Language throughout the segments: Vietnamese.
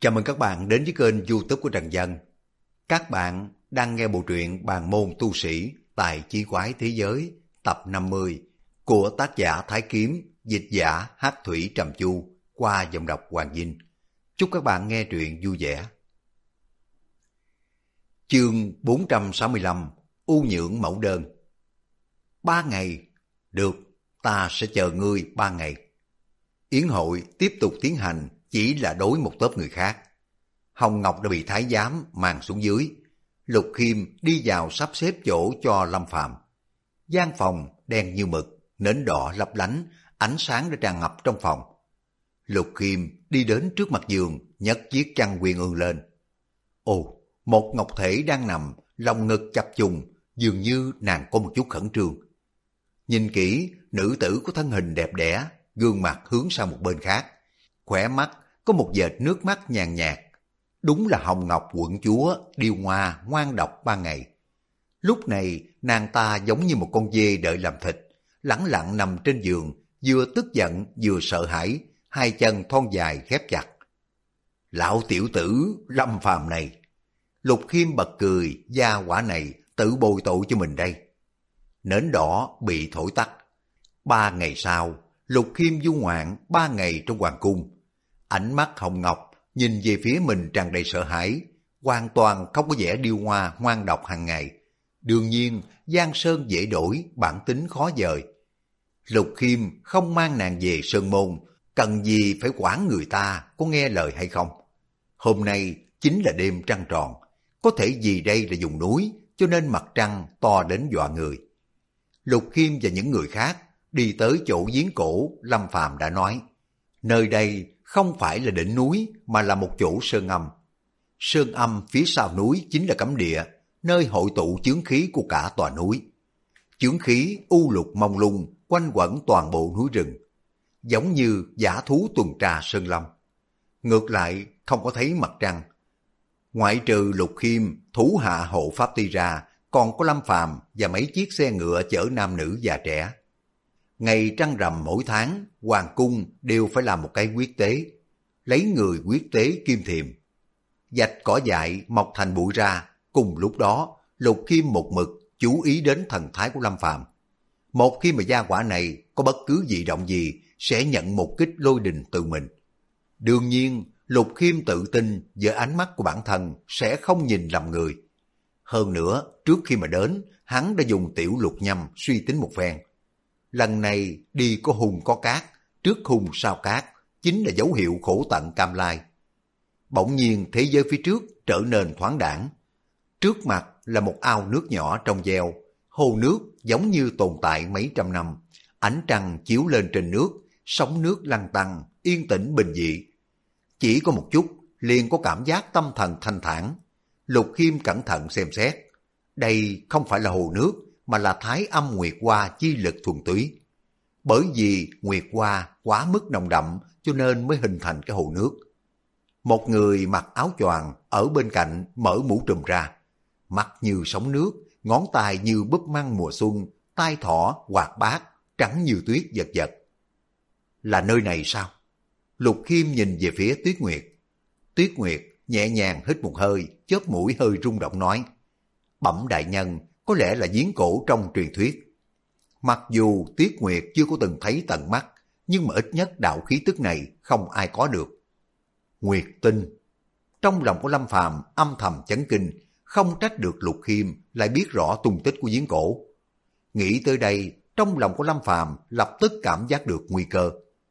Chào mừng các bạn đến với kênh YouTube của Trần Dân. Các bạn đang nghe bộ truyện Bàn môn tu sĩ tài chí quái thế giới tập 50 của tác giả Thái Kiếm, dịch giả Hắc Thủy Trầm Chu qua giọng đọc Hoàng Vinh. Chúc các bạn nghe truyện vui vẻ. Chương 465 U nhượng mẫu đơn. 3 ngày. Được, ta sẽ chờ ngươi 3 ngày. Yến hội tiếp tục tiến hành, chỉ là đối một tốp người khác. Hồng Ngọc đã bị thái giám mang xuống dưới. Lục Khiêm đi vào sắp xếp chỗ cho Lâm Phàm. Gian phòng đen như mực, nến đỏ lấp lánh, ánh sáng đã tràn ngập trong phòng. Lục Khiêm đi đến trước mặt giường, nhấc chiếc chăn quyên ương lên. Ồ, một ngọc thể đang nằm, lòng ngực chập trùng, dường như nàng có một chút khẩn trương. Nhìn kỹ, nữ tử có thân hình đẹp đẽ, gương mặt hướng sang một bên khác. Khóe mắt có một vệt nước mắt nhàn nhạt. Đúng là Hồng Ngọc quận chúa, điêu ngoa, ngoan độc 3 ngày. Lúc này, nàng ta giống như một con dê đợi làm thịt, lẳng lặng nằm trên giường, vừa tức giận vừa sợ hãi, hai chân thon dài khép chặt. Lão tiểu tử Lâm Phàm này. Lục Khiêm bật cười, gia quả này tự bồi tội cho mình đây. Nến đỏ bị thổi tắt. 3 ngày sau, Lục Khiêm du ngoạn 3 ngày trong hoàng cung. Ánh mắt Hồng Ngọc nhìn về phía mình tràn đầy sợ hãi, hoàn toàn không có vẻ điêu hoa ngoan độc hàng ngày. Đương nhiên, Giang Sơn dễ đổi, bản tính khó dời. Lục Khiêm không mang nàng về Sơn Môn, cần gì phải quản người ta có nghe lời hay không. Hôm nay chính là đêm trăng tròn, có thể vì đây là vùng núi, cho nên mặt trăng to đến dọa người. Lục Khiêm và những người khác đi tới chỗ giếng cổ, Lâm Phàm đã nói, nơi đây không phải là đỉnh núi mà là một chỗ sơn âm. Sơn âm phía sau núi chính là cấm địa, nơi hội tụ chướng khí của cả tòa núi. Chướng khí u lục mông lung quanh quẩn toàn bộ núi rừng, giống như dã thú tuần tra sơn lâm. Ngược lại không có thấy mặt trăng. Ngoại trừ Lục Khiêm, thủ hạ hộ pháp ti ra, còn có Lâm Phàm và mấy chiếc xe ngựa chở nam nữ già trẻ. Ngày trăng rằm mỗi tháng, hoàng cung đều phải làm một cái quyết tế, lấy người quyết tế Kim Thiềm. Dạch cỏ dại mọc thành bụi ra, cùng lúc đó Lục Khiêm một mực chú ý đến thần thái của Lâm Phàm. Một khi mà gia quả này có bất cứ dị động gì, sẽ nhận một kích lôi đình từ mình. Đương nhiên, Lục Khiêm tự tin với ánh mắt của bản thân sẽ không nhìn lầm người. Hơn nữa, trước khi mà đến, hắn đã dùng tiểu lục nhâm suy tính một phen. Lần này đi có hùng có cát, trước hùng sau cát, chính là dấu hiệu khổ tận cam lai. Bỗng nhiên thế giới phía trước trở nên thoáng đãng. Trước mặt là một ao nước nhỏ trong veo, hồ nước giống như tồn tại mấy trăm năm. Ánh trăng chiếu lên trên nước, sóng nước lăn tăn, yên tĩnh bình dị. Chỉ có một chút, liền có cảm giác tâm thần thanh thản. Lục Khiêm cẩn thận xem xét. Đây không phải là hồ nước, mà là Thái Âm Nguyệt Hoa chi lực thuần túy. Bởi vì Nguyệt Hoa quá mức nồng đậm, cho nên mới hình thành cái hồ nước. Một người mặc áo choàng ở bên cạnh mở mũ trùm ra. Mặt như sóng nước, ngón tay như búp măng mùa xuân, tai thỏ hoạt bát, trắng như tuyết giật giật. Là nơi này sao? Lục Khiêm nhìn về phía Tuyết Nguyệt. Tuyết Nguyệt nhẹ nhàng hít một hơi, chớp mũi hơi rung động nói, bẩm đại nhân, có lẽ là giếng cổ trong truyền thuyết. Mặc dù Tuyết Nguyệt chưa có từng thấy tận mắt, nhưng mà ít nhất đạo khí tức này không ai có được. Nguyệt tinh. Trong lòng của Lâm Phàm âm thầm chấn kinh, không trách được Lục Khiêm lại biết rõ tung tích của giếng cổ. Nghĩ tới đây, trong lòng của Lâm Phàm lập tức cảm giác được nguy cơ.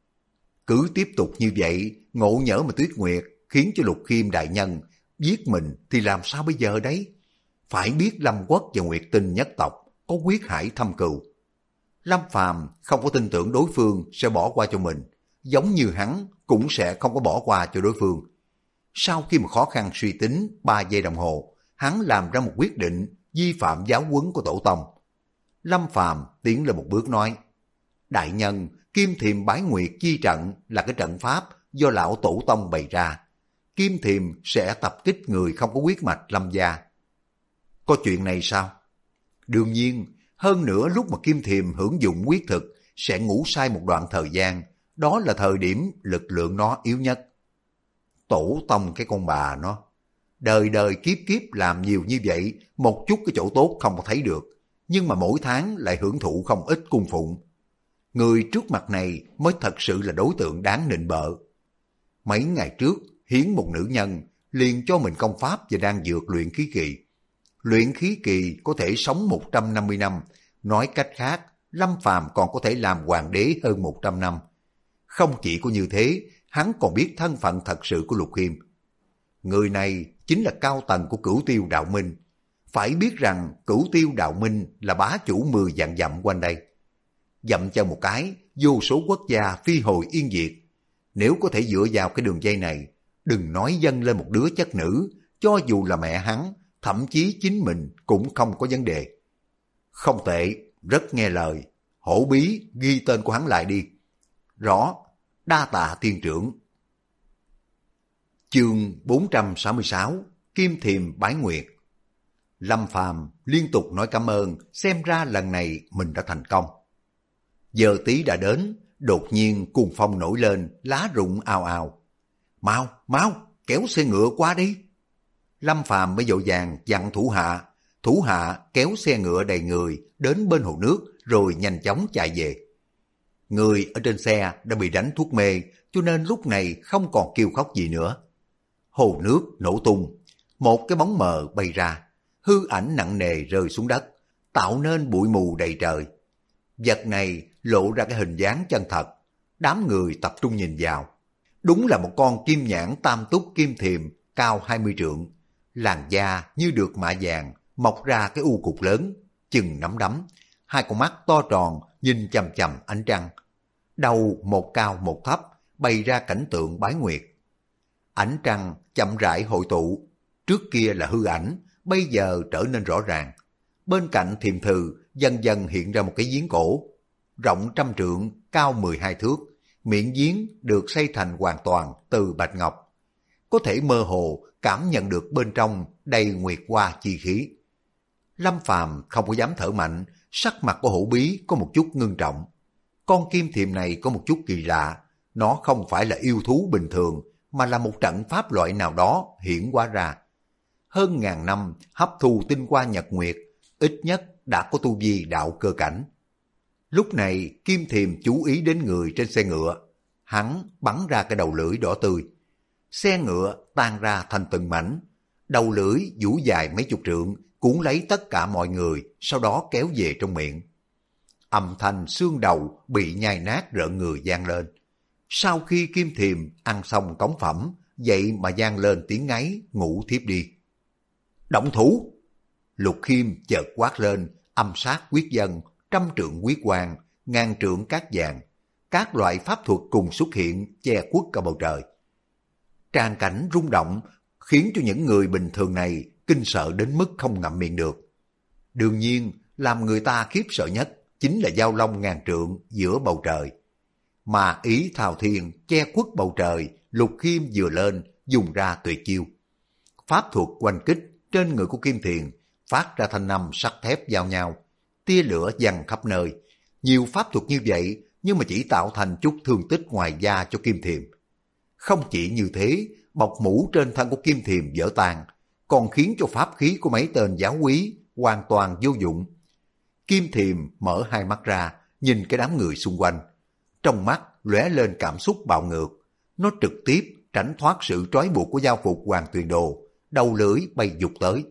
Cứ tiếp tục như vậy, ngộ nhỡ mà Tuyết Nguyệt khiến cho Lục Khiêm đại nhân giết mình thì làm sao bây giờ đấy? Phải biết Lâm Quốc và Nguyệt Tinh nhất tộc có quyết hải thâm cừu. Lâm Phàm không có tin tưởng đối phương sẽ bỏ qua cho mình, giống như hắn cũng sẽ không có bỏ qua cho đối phương. Sau khi mà khó khăn suy tính 3 giây đồng hồ, hắn làm ra một quyết định vi phạm giáo huấn của tổ tông. Lâm Phàm tiến lên một bước nói, đại nhân, Kim Thiềm Bái Nguyệt chi trận là cái trận pháp do lão tổ tông bày ra. Kim Thiềm sẽ tập kích người không có huyết mạch Lâm gia. Có chuyện này sao? Đương nhiên, hơn nữa lúc mà Kim Thiềm hưởng dụng huyết thực sẽ ngủ say một đoạn thời gian, đó là thời điểm lực lượng nó yếu nhất. tổ tông cái con bà nó. Đời đời kiếp kiếp làm nhiều như vậy, một chút cái chỗ tốt không có thấy được, nhưng mà mỗi tháng lại hưởng thụ không ít cung phụng. Người trước mặt này mới thật sự là đối tượng đáng nịnh bợ. Mấy ngày trước, hiến một nữ nhân, liền cho mình công pháp và đang dược luyện khí kỳ. Luyện khí kỳ có thể sống 150 năm, nói cách khác, Lâm Phàm còn có thể làm hoàng đế hơn 100 năm. Không chỉ có như thế, hắn còn biết thân phận thật sự của Lục Khiêm. Người này chính là cao tầng của Cửu Tiêu Đạo Minh. Phải biết rằng Cửu Tiêu Đạo Minh là bá chủ 10 vạn dặm quanh đây. Dậm chân một cái, vô số quốc gia phi hồi yên diệt. Nếu có thể dựa vào cái đường dây này, đừng nói dâng lên một đứa chất nữ, cho dù là mẹ hắn, thậm chí chính mình cũng không có vấn đề. Không tệ, rất nghe lời. Hổ Bí, ghi tên của hắn lại đi. Rõ, đa tạ tiên trưởng. Chương 466, Kim Thiềm Bái Nguyệt. Lâm Phàm liên tục nói cảm ơn, xem ra lần này mình đã thành công. Giờ tí đã đến, đột nhiên cuồng phong nổi lên, lá rụng ào ào. Mau, mau, kéo xe ngựa qua đi. Lâm Phàm mới vội vàng dặn thủ hạ kéo xe ngựa đầy người đến bên hồ nước rồi nhanh chóng chạy về. Người ở trên xe đã bị đánh thuốc mê, cho nên lúc này không còn kêu khóc gì nữa. Hồ nước nổ tung, một cái bóng mờ bay ra, hư ảnh nặng nề rơi xuống đất, tạo nên bụi mù đầy trời. Vật này lộ ra cái hình dáng chân thật, đám người tập trung nhìn vào. Đúng là một con kim nhãn tam túc kim thiềm cao 20 trượng, làn da như được mạ vàng, mọc ra cái u cục lớn, chừng nắm đấm, hai con mắt to tròn nhìn chằm chằm ánh trăng. Đầu một cao một thấp, bày ra cảnh tượng bái nguyệt. Ánh trăng chậm rãi hội tụ, trước kia là hư ảnh, bây giờ trở nên rõ ràng. Bên cạnh thiềm thừ dần dần hiện ra một cái giếng cổ, rộng 100 trượng, cao 12 thước, miệng giếng được xây thành hoàn toàn từ bạch ngọc. Có thể mơ hồ cảm nhận được bên trong đầy nguyệt hoa chi khí. Lâm Phàm không có dám thở mạnh, sắc mặt của Hổ Bí có một chút ngưng trọng. Con kim thiềm này có một chút kỳ lạ, nó không phải là yêu thú bình thường, mà là một trận pháp loại nào đó hiển hóa ra. Hơn ngàn năm hấp thu tinh hoa nhật nguyệt, ít nhất đã có tu vi đạo cơ cảnh. Lúc này kim thiềm chú ý đến người trên xe ngựa, hắn bắn ra cái đầu lưỡi đỏ tươi. Xe ngựa tan ra thành từng mảnh, đầu lưỡi vũ dài mấy chục trượng, cuốn lấy tất cả mọi người, sau đó kéo về trong miệng. Âm thanh xương đầu bị nhai nát rợn người vang lên. Sau khi kim thiềm ăn xong cống phẩm, vậy mà vang lên tiếng ngáy, ngủ thiếp đi. Động thủ! Lục Khiêm chợt quát lên, âm sát quyết dân, 100 trượng quyết quang, 1000 trượng cát vàng. Các loại pháp thuật cùng xuất hiện, che khuất cả bầu trời. Tràng cảnh rung động, khiến cho những người bình thường này kinh sợ đến mức không ngậm miệng được. Đương nhiên, làm người ta khiếp sợ nhất chính là giao long 1000 trượng giữa bầu trời. Mà ý thao thiên che khuất bầu trời, Lục Khiêm vừa lên dùng ra tuyệt chiêu. Pháp thuật oanh kích trên người của Kim Thiền phát ra thanh âm sắt thép giao nhau, tia lửa văng khắp nơi. Nhiều pháp thuật như vậy nhưng mà chỉ tạo thành chút thương tích ngoài da cho Kim Thiền. Không chỉ như thế, bọc mũ trên thân của Kim Thiềm vỡ tan, còn khiến cho pháp khí của mấy tên giáo úy hoàn toàn vô dụng. Kim Thiềm mở hai mắt ra, nhìn cái đám người xung quanh. Trong mắt lóe lên cảm xúc bạo ngược. Nó trực tiếp tránh thoát sự trói buộc của giao phục Hoàng Tuyền Đồ, đầu lưỡi bay vụt tới.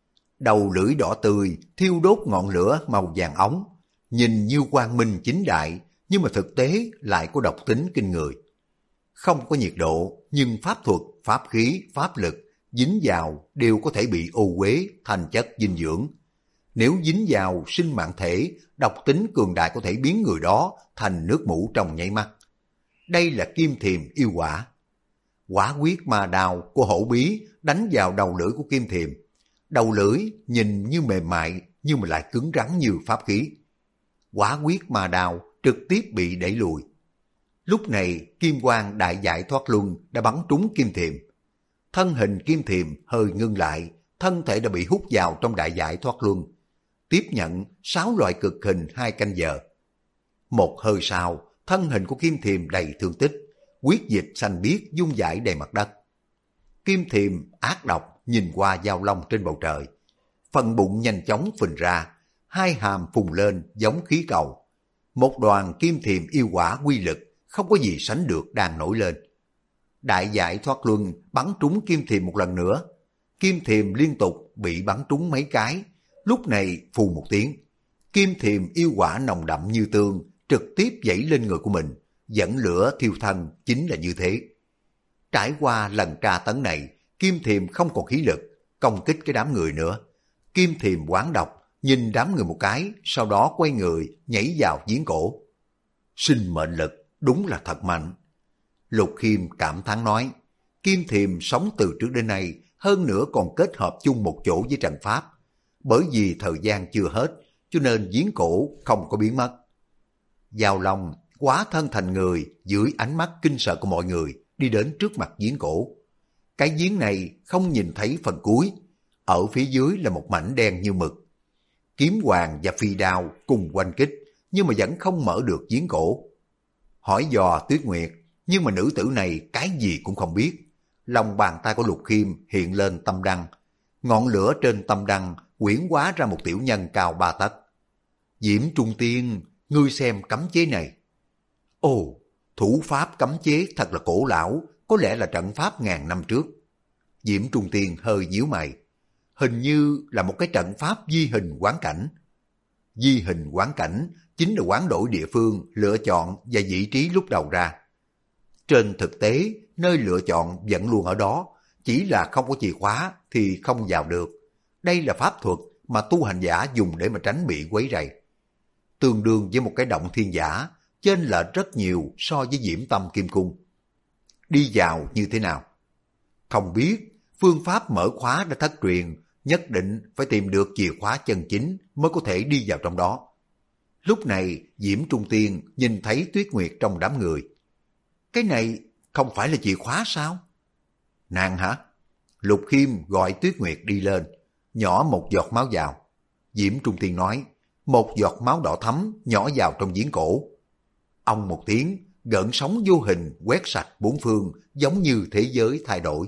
Đầu lưỡi đỏ tươi, thiêu đốt ngọn lửa màu vàng óng, nhìn như quang minh chính đại, nhưng mà thực tế lại có độc tính kinh người. Không có nhiệt độ, nhưng pháp thuật, pháp khí, pháp lực dính vào đều có thể bị ô uế thành chất dinh dưỡng. Nếu dính vào sinh mạng thể, độc tính cường đại có thể biến người đó thành nước mủ trong nháy mắt. Đây là Kim Thiềm yêu quả. Quả quyết ma đao của Hổ Bí đánh vào đầu lưỡi của Kim Thiềm. Đầu lưỡi nhìn như mềm mại nhưng mà lại cứng rắn như pháp khí. Quả quyết ma đao trực tiếp bị đẩy lùi. Lúc này kim quang đại giải thoát luân đã bắn trúng Kim Thiềm. Thân hình Kim Thiềm hơi ngưng lại, thân thể đã bị hút vào trong đại giải thoát luân. Tiếp nhận 6 loại cực hình 2 canh giờ. Một hơi sau, thân hình của Kim Thiềm đầy thương tích, huyết dịch xanh biếc dung dãi đầy mặt đất. Kim Thiềm ác độc nhìn qua Giao Long trên bầu trời. Phần bụng nhanh chóng phình ra, hai hàm phùng lên giống khí cầu. Một đoàn Kim Thiềm yêu quả quy lực không có gì sánh được đang nổi lên. Đại giải thoát luân bắn trúng Kim Thiềm một lần nữa. Kim Thiềm liên tục bị bắn trúng mấy cái. Lúc này phù một tiếng. Kim Thiềm yêu quả nồng đậm như tương trực tiếp dẫy lên người của mình. Dẫn lửa thiêu thân chính là như thế. Trải qua lần tra tấn này, Kim Thiềm không còn khí lực công kích cái đám người nữa. Kim Thiềm oán độc nhìn đám người một cái, sau đó quay người nhảy vào giếng cổ. Sinh mệnh lực đúng là thật mạnh. Lục Khiêm cảm thán nói, Kim Thiềm sống từ trước đến nay, hơn nữa còn kết hợp chung một chỗ với trận pháp. Bởi vì thời gian chưa hết, cho nên giếng cổ không có biến mất. Giao Long hóa thân thành người dưới ánh mắt kinh sợ của mọi người đi đến trước mặt giếng cổ. Cái giếng này không nhìn thấy phần cuối, ở phía dưới là một mảnh đen như mực. Kiếm hoàng và phi đao cùng quanh kích, nhưng mà vẫn không mở được giếng cổ. Hỏi dò Tuyết Nguyệt, nhưng mà nữ tử này cái gì cũng không biết. Lòng bàn tay của Lục Khiêm hiện lên tâm đăng. Ngọn lửa trên tâm đăng quyển hóa ra một tiểu nhân cao 3 tấc. Diễm Trung Tiên, ngươi xem cấm chế này. Ồ, thủ pháp cấm chế thật là cổ lão, có lẽ là trận pháp ngàn năm trước. Diễm Trung Tiên hơi nhíu mày. Hình như là một cái trận pháp di hình hoán cảnh. Di hình hoán cảnh chính là hoán đổi địa phương, lựa chọn và vị trí lúc đầu ra. Trên thực tế, nơi lựa chọn vẫn luôn ở đó, chỉ là không có chìa khóa thì không vào được. Đây là pháp thuật mà tu hành giả dùng để mà tránh bị quấy rầy. Tương đương với một cái động thiên giả, chênh lệch rất nhiều so với Diễm Tâm Kim Cung. Đi vào như thế nào? Không biết, phương pháp mở khóa đã thất truyền, nhất định phải tìm được chìa khóa chân chính mới có thể đi vào trong đó. Lúc này, Diễm Trung Tiên nhìn thấy Tuyết Nguyệt trong đám người. Cái này không phải là chìa khóa sao? Nàng hả? Lục Khiêm gọi Tuyết Nguyệt đi lên, nhỏ một giọt máu vào. Diễm Trung Tiên nói, một giọt máu đỏ thắm nhỏ vào trong giếng cổ. Ông một tiếng, gợn sóng vô hình quét sạch bốn phương, giống như thế giới thay đổi.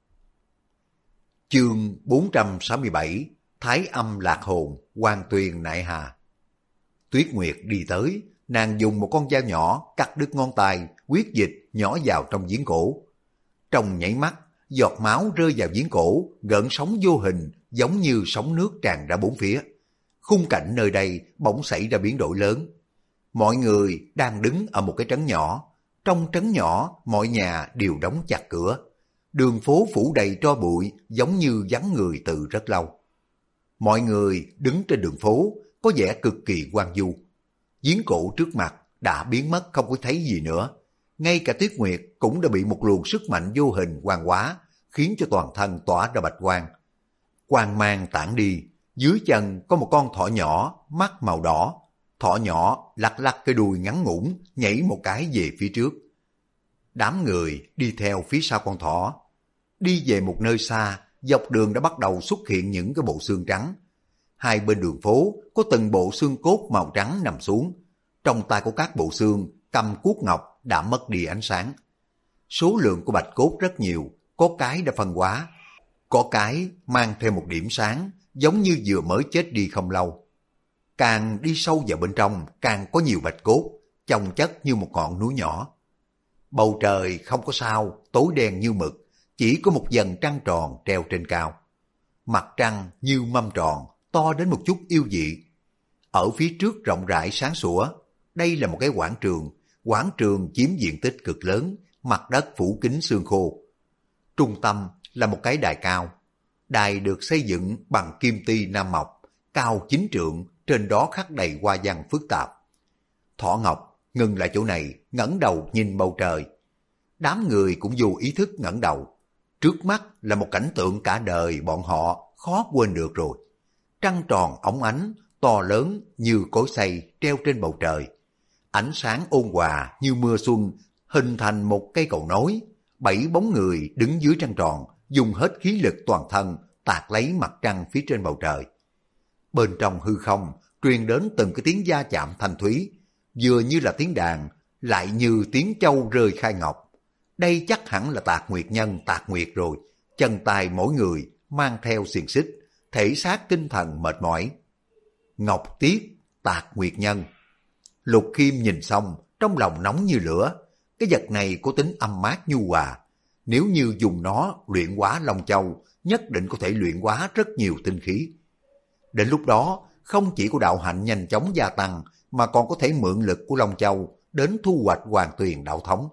Chương 467, Thái Âm Lạc Hồn, Hoàng Tuyền Nại Hà. Tuyết Nguyệt đi tới, nàng dùng một con dao nhỏ cắt đứt ngón tay, huyết dịch nhỏ vào trong giếng cổ. Trong nháy mắt, giọt máu rơi vào giếng cổ, gợn sóng vô hình giống như sóng nước tràn ra bốn phía. Khung cảnh nơi đây bỗng xảy ra biến đổi lớn. Mọi người đang đứng ở một cái trấn nhỏ. Trong trấn nhỏ, mọi nhà đều đóng chặt cửa. Đường phố phủ đầy tro bụi, giống như vắng người từ rất lâu. Mọi người đứng trên đường phố, có vẻ cực kỳ hoang vu. Giếng cổ trước mặt đã biến mất không có thấy gì nữa. Ngay cả Tuyết Nguyệt cũng đã bị một luồng sức mạnh vô hình quang hóa, khiến cho toàn thân tỏa ra bạch quang. Quang mang tản đi, dưới chân có một con thỏ nhỏ, mắt màu đỏ. Thỏ nhỏ lắc lắc cái đuôi ngắn ngủn, nhảy một cái về phía trước. Đám người đi theo phía sau con thỏ. Đi về một nơi xa, dọc đường đã bắt đầu xuất hiện những cái bộ xương trắng. Hai bên đường phố có từng bộ xương cốt màu trắng nằm xuống. Trong tay của các bộ xương cầm cuốc ngọc đã mất đi ánh sáng. Số lượng của bạch cốt rất nhiều, có cái đã phân hóa, có cái mang theo một điểm sáng, giống như vừa mới chết đi không lâu. Càng đi sâu vào bên trong, càng có nhiều bạch cốt, chồng chất như một ngọn núi nhỏ. Bầu trời không có sao, tối đen như mực, chỉ có một vầng trăng tròn treo trên cao. Mặt trăng như mâm tròn, to đến một chút yêu dị. Ở phía trước rộng rãi sáng sủa, đây là một cái quảng trường chiếm diện tích cực lớn, mặt đất phủ kín sương khô. Trung tâm là một cái đài cao. Đài được xây dựng bằng kim ti nam mộc, cao 9 trượng, trên đó khắc đầy hoa văn phức tạp. Thỏ Ngọc ngừng lại chỗ này, ngẩng đầu nhìn bầu trời. Đám người cũng vô ý thức ngẩng đầu. Trước mắt là một cảnh tượng cả đời bọn họ khó quên được rồi. Trăng tròn óng ánh, to lớn như cối xay treo trên bầu trời. Ánh sáng ôn hòa như mưa xuân, hình thành một cây cầu nối. 7 bóng người đứng dưới trăng tròn, dùng hết khí lực toàn thân tạt lấy mặt trăng phía trên bầu trời. Bên trong hư không truyền đến từng cái tiếng va chạm thanh thúy, vừa như là tiếng đàn, lại như tiếng châu rơi khai ngọc. Đây chắc hẳn là Tạc Nguyệt Nhân Tạc Nguyệt rồi, chân tay mỗi người mang theo xiềng xích, thể xác tinh thần mệt mỏi. Ngọc Tiết, Tạc Nguyệt Nhân. Lục Khiêm nhìn xong, trong lòng nóng như lửa. Cái vật này có tính âm mát nhu hòa. Nếu như dùng nó luyện hóa Long Châu, nhất định có thể luyện hóa rất nhiều tinh khí. Đến lúc đó, không chỉ có đạo hạnh nhanh chóng gia tăng, mà còn có thể mượn lực của Long Châu đến thu hoạch Hoàng Tuyền đạo thống.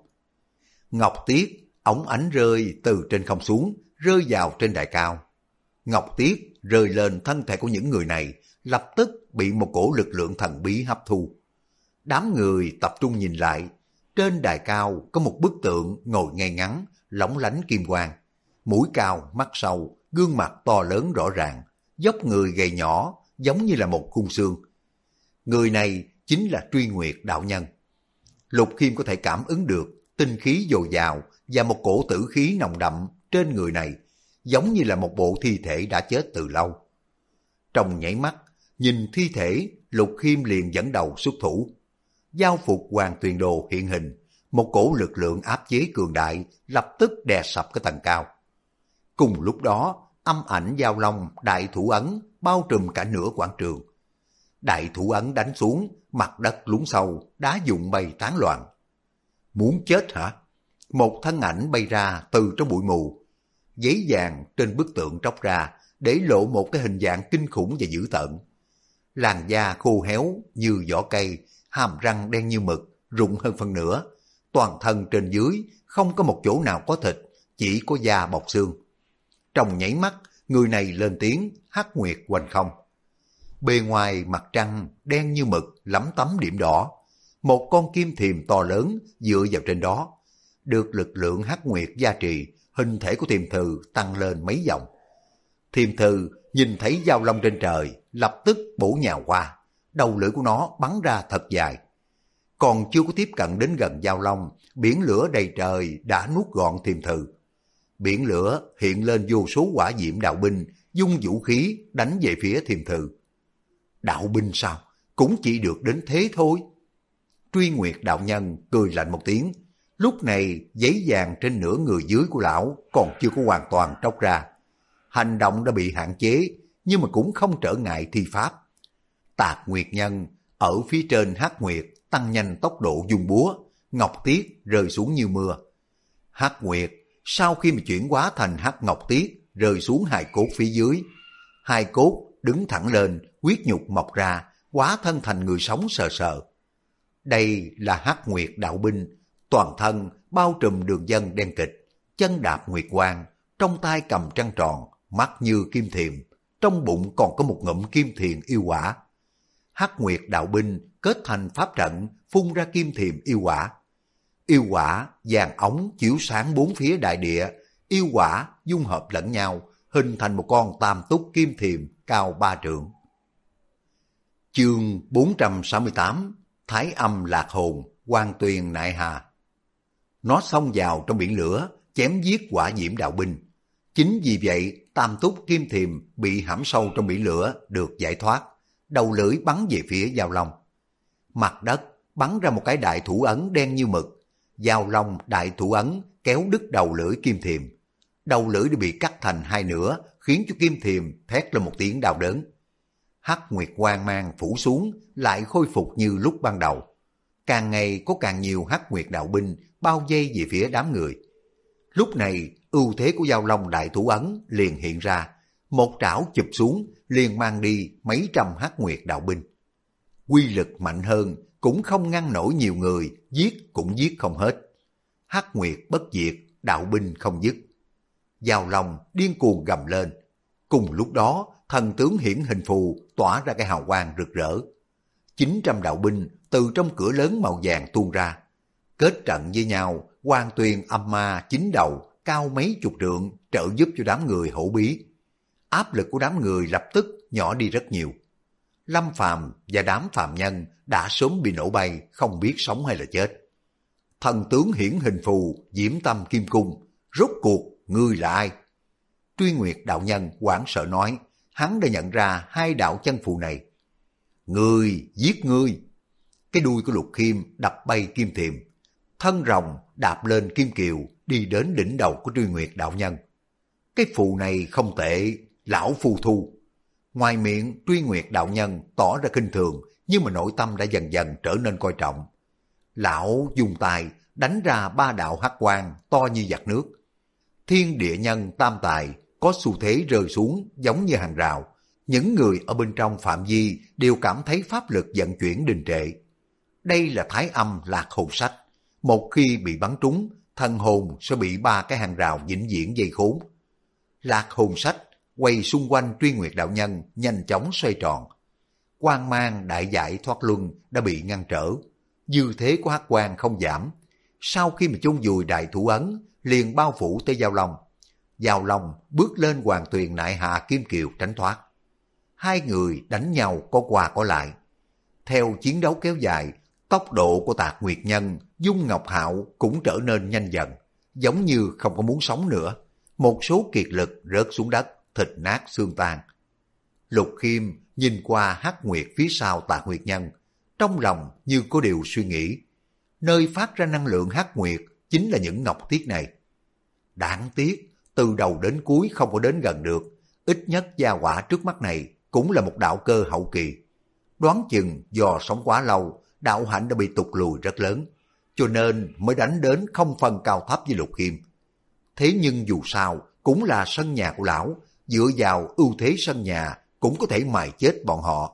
Ngọc Tiết, ống ánh rơi từ trên không xuống, rơi vào trên đài cao. Ngọc Tiết rơi lên thân thể của những người này, lập tức bị một cổ lực lượng thần bí hấp thu. Đám người tập trung nhìn lại, trên đài cao có một bức tượng ngồi ngay ngắn, lóng lánh kim quang, mũi cao, mắt sâu, gương mặt to lớn rõ ràng, dốc người gầy nhỏ, giống như là một khung xương. Người này chính là Truy Nguyệt đạo nhân. Lục Khiêm có thể cảm ứng được tinh khí dồi dào và một cổ tử khí nồng đậm trên người này, giống như là một bộ thi thể đã chết từ lâu. Trong nháy mắt, nhìn thi thể, Lục Khiêm liền dẫn đầu xuất thủ. Giao phục Hoàng Tuyền Đồ hiện hình, một cổ lực lượng áp chế cường đại lập tức đè sập cái tầng cao. Cùng lúc đó, âm ảnh giao long đại thủ ấn bao trùm cả nửa quảng trường. Đại thủ ấn đánh xuống, mặt đất lún sâu, đá vụn bay tán loạn. Muốn chết hả? Một thân ảnh bay ra từ trong bụi mù. Giấy vàng trên bức tượng tróc ra, để lộ một cái hình dạng kinh khủng và dữ tợn. Làn da khô héo như vỏ cây, hàm răng đen như mực, rụng hơn phân nửa. Toàn thân trên dưới không có một chỗ nào có thịt, chỉ có da bọc xương. Trong nháy mắt, người này lên tiếng, hắc nguyệt hoành không. Bề ngoài mặt trăng đen như mực, lấm tấm điểm đỏ. Một con kim thiềm to lớn dựa vào trên đó. Được lực lượng hắc nguyệt gia trì, hình thể của thiềm thừ tăng lên mấy vòng. Thiềm thừ nhìn thấy giao long trên trời, lập tức bổ nhào qua. Đầu lưỡi của nó bắn ra thật dài. Còn chưa có tiếp cận đến gần giao long, biển lửa đầy trời đã nuốt gọn thiềm thừ. Biển lửa hiện lên vô số hỏa diệm đạo binh, dung vũ khí đánh về phía thiềm thừ. Đạo binh sao? Cũng chỉ được đến thế thôi. Truy Nguyệt đạo nhân cười lạnh một tiếng. Lúc này giấy vàng trên nửa người dưới của lão còn chưa có hoàn toàn tróc ra. Hành động đã bị hạn chế, nhưng mà cũng không trở ngại thi pháp. Tạc Nguyệt Nhân ở phía trên Hắc Nguyệt tăng nhanh tốc độ dùng búa, Ngọc Tiết rơi xuống như mưa. Hắc Nguyệt sau khi mà chuyển hóa thành Hắc Ngọc Tiết rơi xuống hài cốt phía dưới. Hài cốt đứng thẳng lên, huyết nhục mọc ra, hóa thân thành người sống sờ sờ. Đây là Hắc Nguyệt đạo binh, toàn thân bao trùm đường vân đen kịch, chân đạp nguyệt quang, trong tay cầm trăng tròn, mắt như kim thiềm, trong bụng còn có một ngụm kim thiềm yêu hỏa. Hắc Nguyệt đạo binh kết thành pháp trận, phun ra kim thiềm yêu hỏa. Yêu hỏa vàng ống chiếu sáng bốn phía đại địa, yêu hỏa dung hợp lẫn nhau, hình thành một con tam túc kim thiềm cao 3 trượng. Chương 468 Thái âm lạc hồn, Hoàng Tuyền nại hà. Nó xông vào trong biển lửa, chém giết hỏa diễm đạo binh. Chính vì vậy, tam túc kim thiềm bị hãm sâu trong biển lửa được giải thoát, đầu lưỡi bắn về phía giao long. Mặt đất bắn ra một cái đại thủ ấn đen như mực. Giao long đại thủ ấn kéo đứt đầu lưỡi kim thiềm. Đầu lưỡi đã bị cắt thành hai nửa, khiến cho kim thiềm thét lên một tiếng đau đớn. Hắc Nguyệt quang mang phủ xuống, lại khôi phục như lúc ban đầu. Càng ngày có càng nhiều Hắc Nguyệt đạo binh bao vây về phía đám người. Lúc này, ưu thế của giao long đại thủ ấn liền hiện ra. Một trảo chụp xuống, liền mang đi mấy trăm Hắc Nguyệt đạo binh. Quy lực mạnh hơn, cũng không ngăn nổi nhiều người, giết cũng giết không hết. Hắc Nguyệt bất diệt, đạo binh không dứt. Giao long điên cuồng gầm lên. Cùng lúc đó, thần tướng hiển hình phù tỏa ra cái hào quang rực rỡ. 900 đạo binh từ trong cửa lớn màu vàng tuôn ra. Kết trận với nhau, Hoàng Tuyền âm ma 9 đầu, cao mấy chục trượng, trợ giúp cho đám người hổ bí. Áp lực của đám người lập tức nhỏ đi rất nhiều. Lâm Phàm và đám phàm nhân đã sớm bị nổ bay, không biết sống hay là chết. Thần tướng hiển hình phù, diễm tâm kim cung, rốt cuộc ngươi là ai? Truy Nguyệt đạo nhân hoảng sợ nói, hắn đã nhận ra hai đạo chân phù này. Ngươi, giết ngươi. Cái đuôi của Lục Khiêm đập bay kim thiềm, thân rồng đạp lên kim kiều, đi đến đỉnh đầu của Truy Nguyệt đạo nhân. Cái phù này không tệ, lão phu thu. Ngoài miệng Truy Nguyệt đạo nhân tỏ ra khinh thường, nhưng mà nội tâm đã dần dần trở nên coi trọng. Lão dùng tài đánh ra 3 đạo hắc quang to như giặc nước. Thiên địa nhân tam tài có xu thế rơi xuống giống như hàng rào. Những người ở bên trong phạm vi đều cảm thấy pháp lực vận chuyển đình trệ. Đây là thái âm lạc hồn sách. Một khi bị bắn trúng, thân hồn sẽ bị 3 cái hàng rào vĩnh viễn dây khốn. Lạc hồn sách quay xung quanh Truy Nguyệt đạo nhân nhanh chóng xoay tròn. Quang mang đại giải thoát luân đã bị ngăn trở. Dư thế của hắc quang không giảm. Sau khi mà chôn vùi đại thủ ấn, liền bao phủ tới Giao Long. Giao Long bước lên Hoàng Tuyền nại hạ Kim Kiều tránh thoát. Hai người đánh nhau có qua có lại. Theo chiến đấu kéo dài, tốc độ của Tạc Nguyệt Nhân, Dung Ngọc Hạo cũng trở nên nhanh dần, giống như không có muốn sống nữa. Một số kiệt lực rớt xuống đất, thịt nát xương tan. Lục Khiêm nhìn qua Hắc Nguyệt phía sau Tạc Nguyệt Nhân, trong lòng như có điều suy nghĩ. Nơi phát ra năng lượng Hắc Nguyệt chính là những ngọc tiết này. Đáng tiếc, từ đầu đến cuối không có đến gần được. Ít nhất gia hỏa trước mắt này cũng là một đạo cơ hậu kỳ. Đoán chừng do sống quá lâu, đạo hạnh đã bị tụt lùi rất lớn, cho nên mới đánh đến không phân cao thấp với Lục Khiêm. Thế nhưng dù sao cũng là sân nhà của lão, dựa vào ưu thế sân nhà cũng có thể mài chết bọn họ.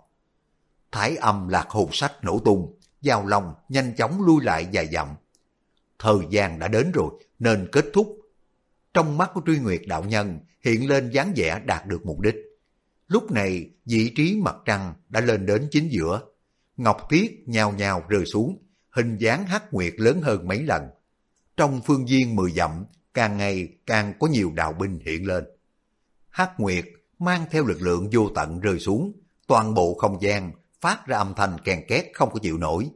Thái âm lạc hồn sách nổ tung, Giao Long nhanh chóng lui lại vài dặm. Thời gian đã đến rồi nên kết thúc. Trong mắt của Truy Nguyệt đạo nhân hiện lên dáng vẻ đạt được mục đích. Lúc này vị trí mặt trăng đã lên đến chính giữa. Ngọc tiết nhào nhào rơi xuống, hình dáng Hắc Nguyệt lớn hơn mấy lần. Trong phương viên 10 dặm, càng ngày càng có nhiều đạo binh hiện lên. Hắc Nguyệt mang theo lực lượng vô tận rơi xuống, toàn bộ không gian phát ra âm thanh kèn két không có chịu nổi.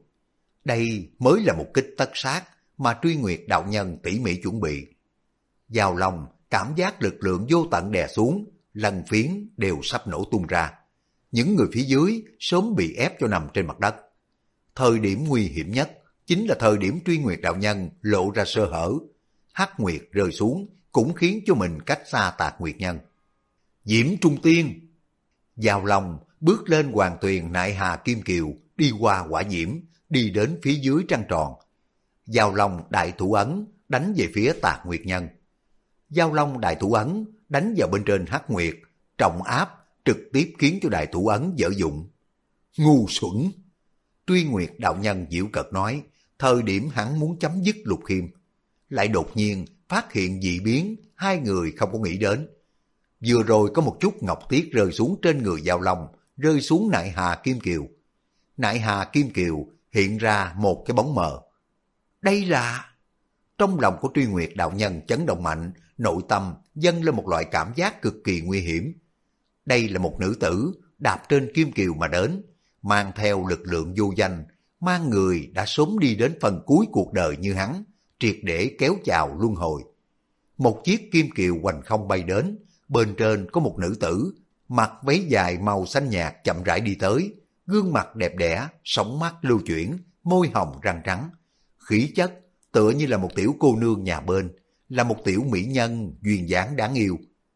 Đây mới là một kích tất sát mà Truy Nguyệt đạo nhân tỉ mỉ chuẩn bị. Giao Long cảm giác lực lượng vô tận đè xuống, lần phiến đều sắp nổ tung ra. Những người phía dưới sớm bị ép cho nằm trên mặt đất. Thời điểm nguy hiểm nhất chính là thời điểm Truy Nguyệt đạo nhân lộ ra sơ hở. Hắc Nguyệt rơi xuống cũng khiến cho mình cách xa Tạc Nguyệt Nhân. Diễm Trung Tiên. Giao Long bước lên Hoàng Tuyền nại hà Kim Kiều, đi qua hỏa diễm, đi đến phía dưới trăng tròn. Giao Long đại thủ ấn đánh về phía Tạc Nguyệt Nhân. Giao Long đại thủ ấn đánh vào bên trên Hắc Nguyệt, trọng áp trực tiếp khiến cho đại thủ ấn dở dụng. Ngu xuẩn! Truy Nguyệt đạo nhân giễu cợt nói, thời điểm hắn muốn chấm dứt Lục Khiêm, lại đột nhiên phát hiện dị biến hai người không có nghĩ đến. Vừa rồi có một chút ngọc tiết rơi xuống trên người Giao Long, rơi xuống nại hà Kim Kiều. Nại hà Kim Kiều hiện ra một cái bóng mờ. Đây là... Trong lòng của Truy Nguyệt đạo nhân chấn động mạnh, nội tâm dâng lên một loại cảm giác cực kỳ nguy hiểm. Đây là một nữ tử đạp trên Kim Kiều mà đến, mang theo lực lượng vô danh, mang người đã sớm đi đến phần cuối cuộc đời như hắn, triệt để kéo chào luân hồi. Một chiếc Kim Kiều hoành không bay đến, bên trên có một nữ tử, mặc váy dài màu xanh nhạt chậm rãi đi tới, gương mặt đẹp đẽ, sóng mắt lưu chuyển, môi hồng răng trắng, khí chất tựa như là một tiểu cô nương nhà bên, là một tiểu mỹ nhân duyên dáng đáng yêu.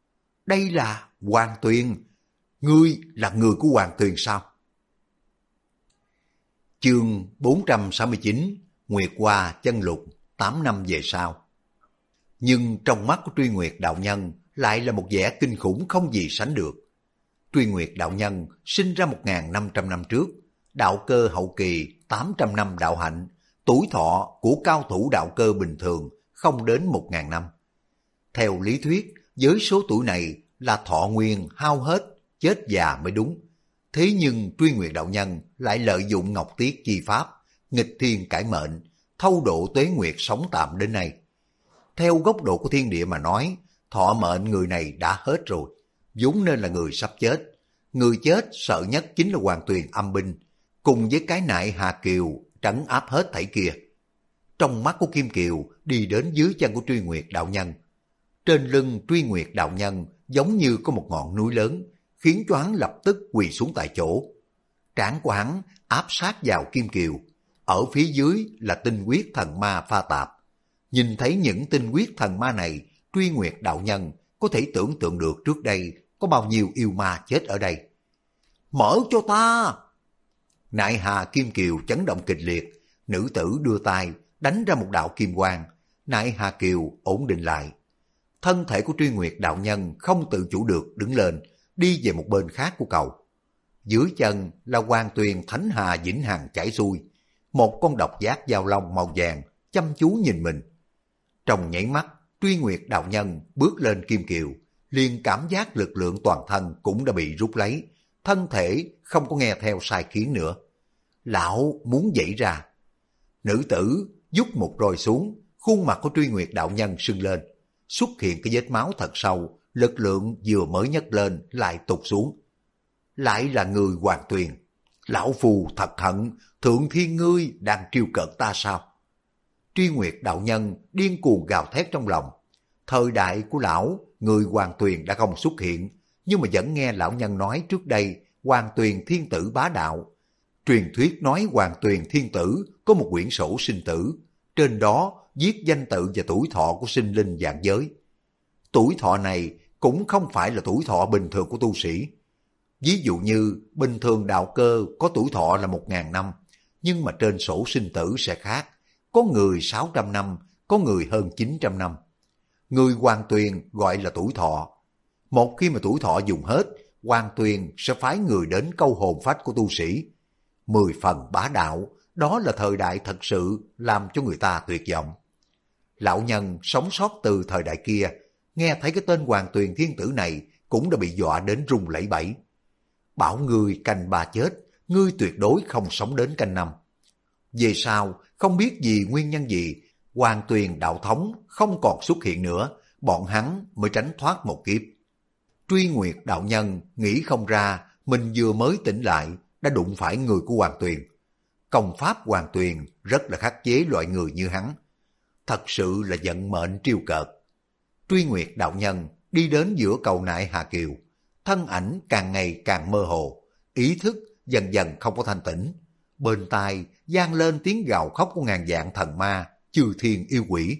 Đây là Hoàng Tuyền, ngươi là người của Hoàng Tuyền sao? Chương 469, Nguyệt Hoa chân lục, 8 năm về sau. Nhưng trong mắt của Truy Nguyệt đạo nhân lại là một vẻ kinh khủng không gì sánh được. Truy Nguyệt đạo nhân sinh ra 1.500 năm trước, đạo cơ hậu kỳ 800 năm đạo hạnh, tuổi thọ của cao thủ đạo cơ bình thường không đến 1.000 năm. Theo lý thuyết, với số tuổi này là thọ nguyên hao hết, chết già mới đúng. Thế nhưng Truy Nguyệt đạo nhân lại lợi dụng ngọc tiết chi pháp, nghịch thiên cải mệnh, thâu độ tuế nguyệt sống tạm đến nay. Theo góc độ của thiên địa mà nói, thọ mệnh người này đã hết rồi, vốn nên là người sắp chết. Người chết sợ nhất chính là Hoàng Tuyền âm binh, cùng với cái nại Hà Kiều trấn áp hết thảy kia. Trong mắt của Kim Kiều đi đến dưới chân của Truy Nguyệt đạo nhân. Trên lưng Truy Nguyệt đạo nhân giống như có một ngọn núi lớn, khiến cho hắn lập tức quỳ xuống tại chỗ. Trán của hắn áp sát vào Kim Kiều, ở phía dưới là tinh huyết thần ma pha tạp. Nhìn thấy những tinh huyết thần ma này, Truy Nguyệt đạo nhân có thể tưởng tượng được trước đây có bao nhiêu yêu ma chết ở đây. Mở cho ta! Nại Hà Kim Kiều chấn động kịch liệt, nữ tử đưa tay đánh ra một đạo kim quang, Nại Hà Kiều ổn định lại. Thân thể của Truy Nguyệt đạo nhân không tự chủ được đứng lên, đi về một bên khác của cầu. Dưới chân là Hoàng Tuyền Thánh Hà Vĩnh Hằng chảy xuôi, một con độc giác giao long màu vàng chăm chú nhìn mình. Trong nhảy mắt, Truy Nguyệt đạo nhân bước lên kim kiều, liền cảm giác lực lượng toàn thân cũng đã bị rút lấy, thân thể không có nghe theo sai khiến nữa. Lão muốn dậy ra. Nữ tử dút một roi xuống, khuôn mặt của Truy Nguyệt đạo nhân sưng lên, xuất hiện cái vết máu thật sâu, lực lượng vừa mới nhấc lên lại tụt xuống. Lại là người Hoàng Tuyền. Lão phù thật hận, Thượng Thiên ngươi đang trêu cợt ta sao? Truy Nguyệt đạo nhân điên cuồng gào thét trong lòng. Thời đại của lão, người Hoàng Tuyền đã không xuất hiện, nhưng mà vẫn nghe lão nhân nói trước đây Hoàng Tuyền thiên tử bá đạo. Truyền thuyết nói Hoàng Tuyền thiên tử có một quyển sổ sinh tử, trên đó viết danh tự và tuổi thọ của sinh linh vạn giới. Tuổi thọ này cũng không phải là tuổi thọ bình thường của tu sĩ. Ví dụ như bình thường đạo cơ có tuổi thọ là 1.000 năm, nhưng mà trên sổ sinh tử sẽ khác, có người 600 năm, có người hơn 900 năm. Người Hoàng Tuyền gọi là tuổi thọ. Một khi mà tuổi thọ dùng hết, Hoàng Tuyền sẽ phái người đến câu hồn phách của tu sĩ. 10 phần bá đạo, đó là thời đại thật sự làm cho người ta tuyệt vọng. Lão nhân sống sót từ thời đại kia, nghe thấy cái tên Hoàng Tuyền thiên tử này cũng đã bị dọa đến run lẩy bẩy. Bảo ngươi canh ba chết, ngươi tuyệt đối không sống đến canh năm. Về sau, không biết vì nguyên nhân gì, Hoàng Tuyền đạo thống không còn xuất hiện nữa, bọn hắn mới tránh thoát một kiếp. Truy Nguyệt đạo nhân nghĩ không ra mình vừa mới tỉnh lại đã đụng phải người của Hoàng Tuyền. Công pháp Hoàng Tuyền rất là khắc chế loại người như hắn. Thật sự là vận mệnh triêu cợt. Truy Nguyệt đạo nhân đi đến giữa cầu Nại Hà Kiều, thân ảnh càng ngày càng mơ hồ, ý thức dần dần không có thanh tĩnh. Bên tai vang lên tiếng gào khóc của ngàn vạn thần ma, chư thiên yêu quỷ.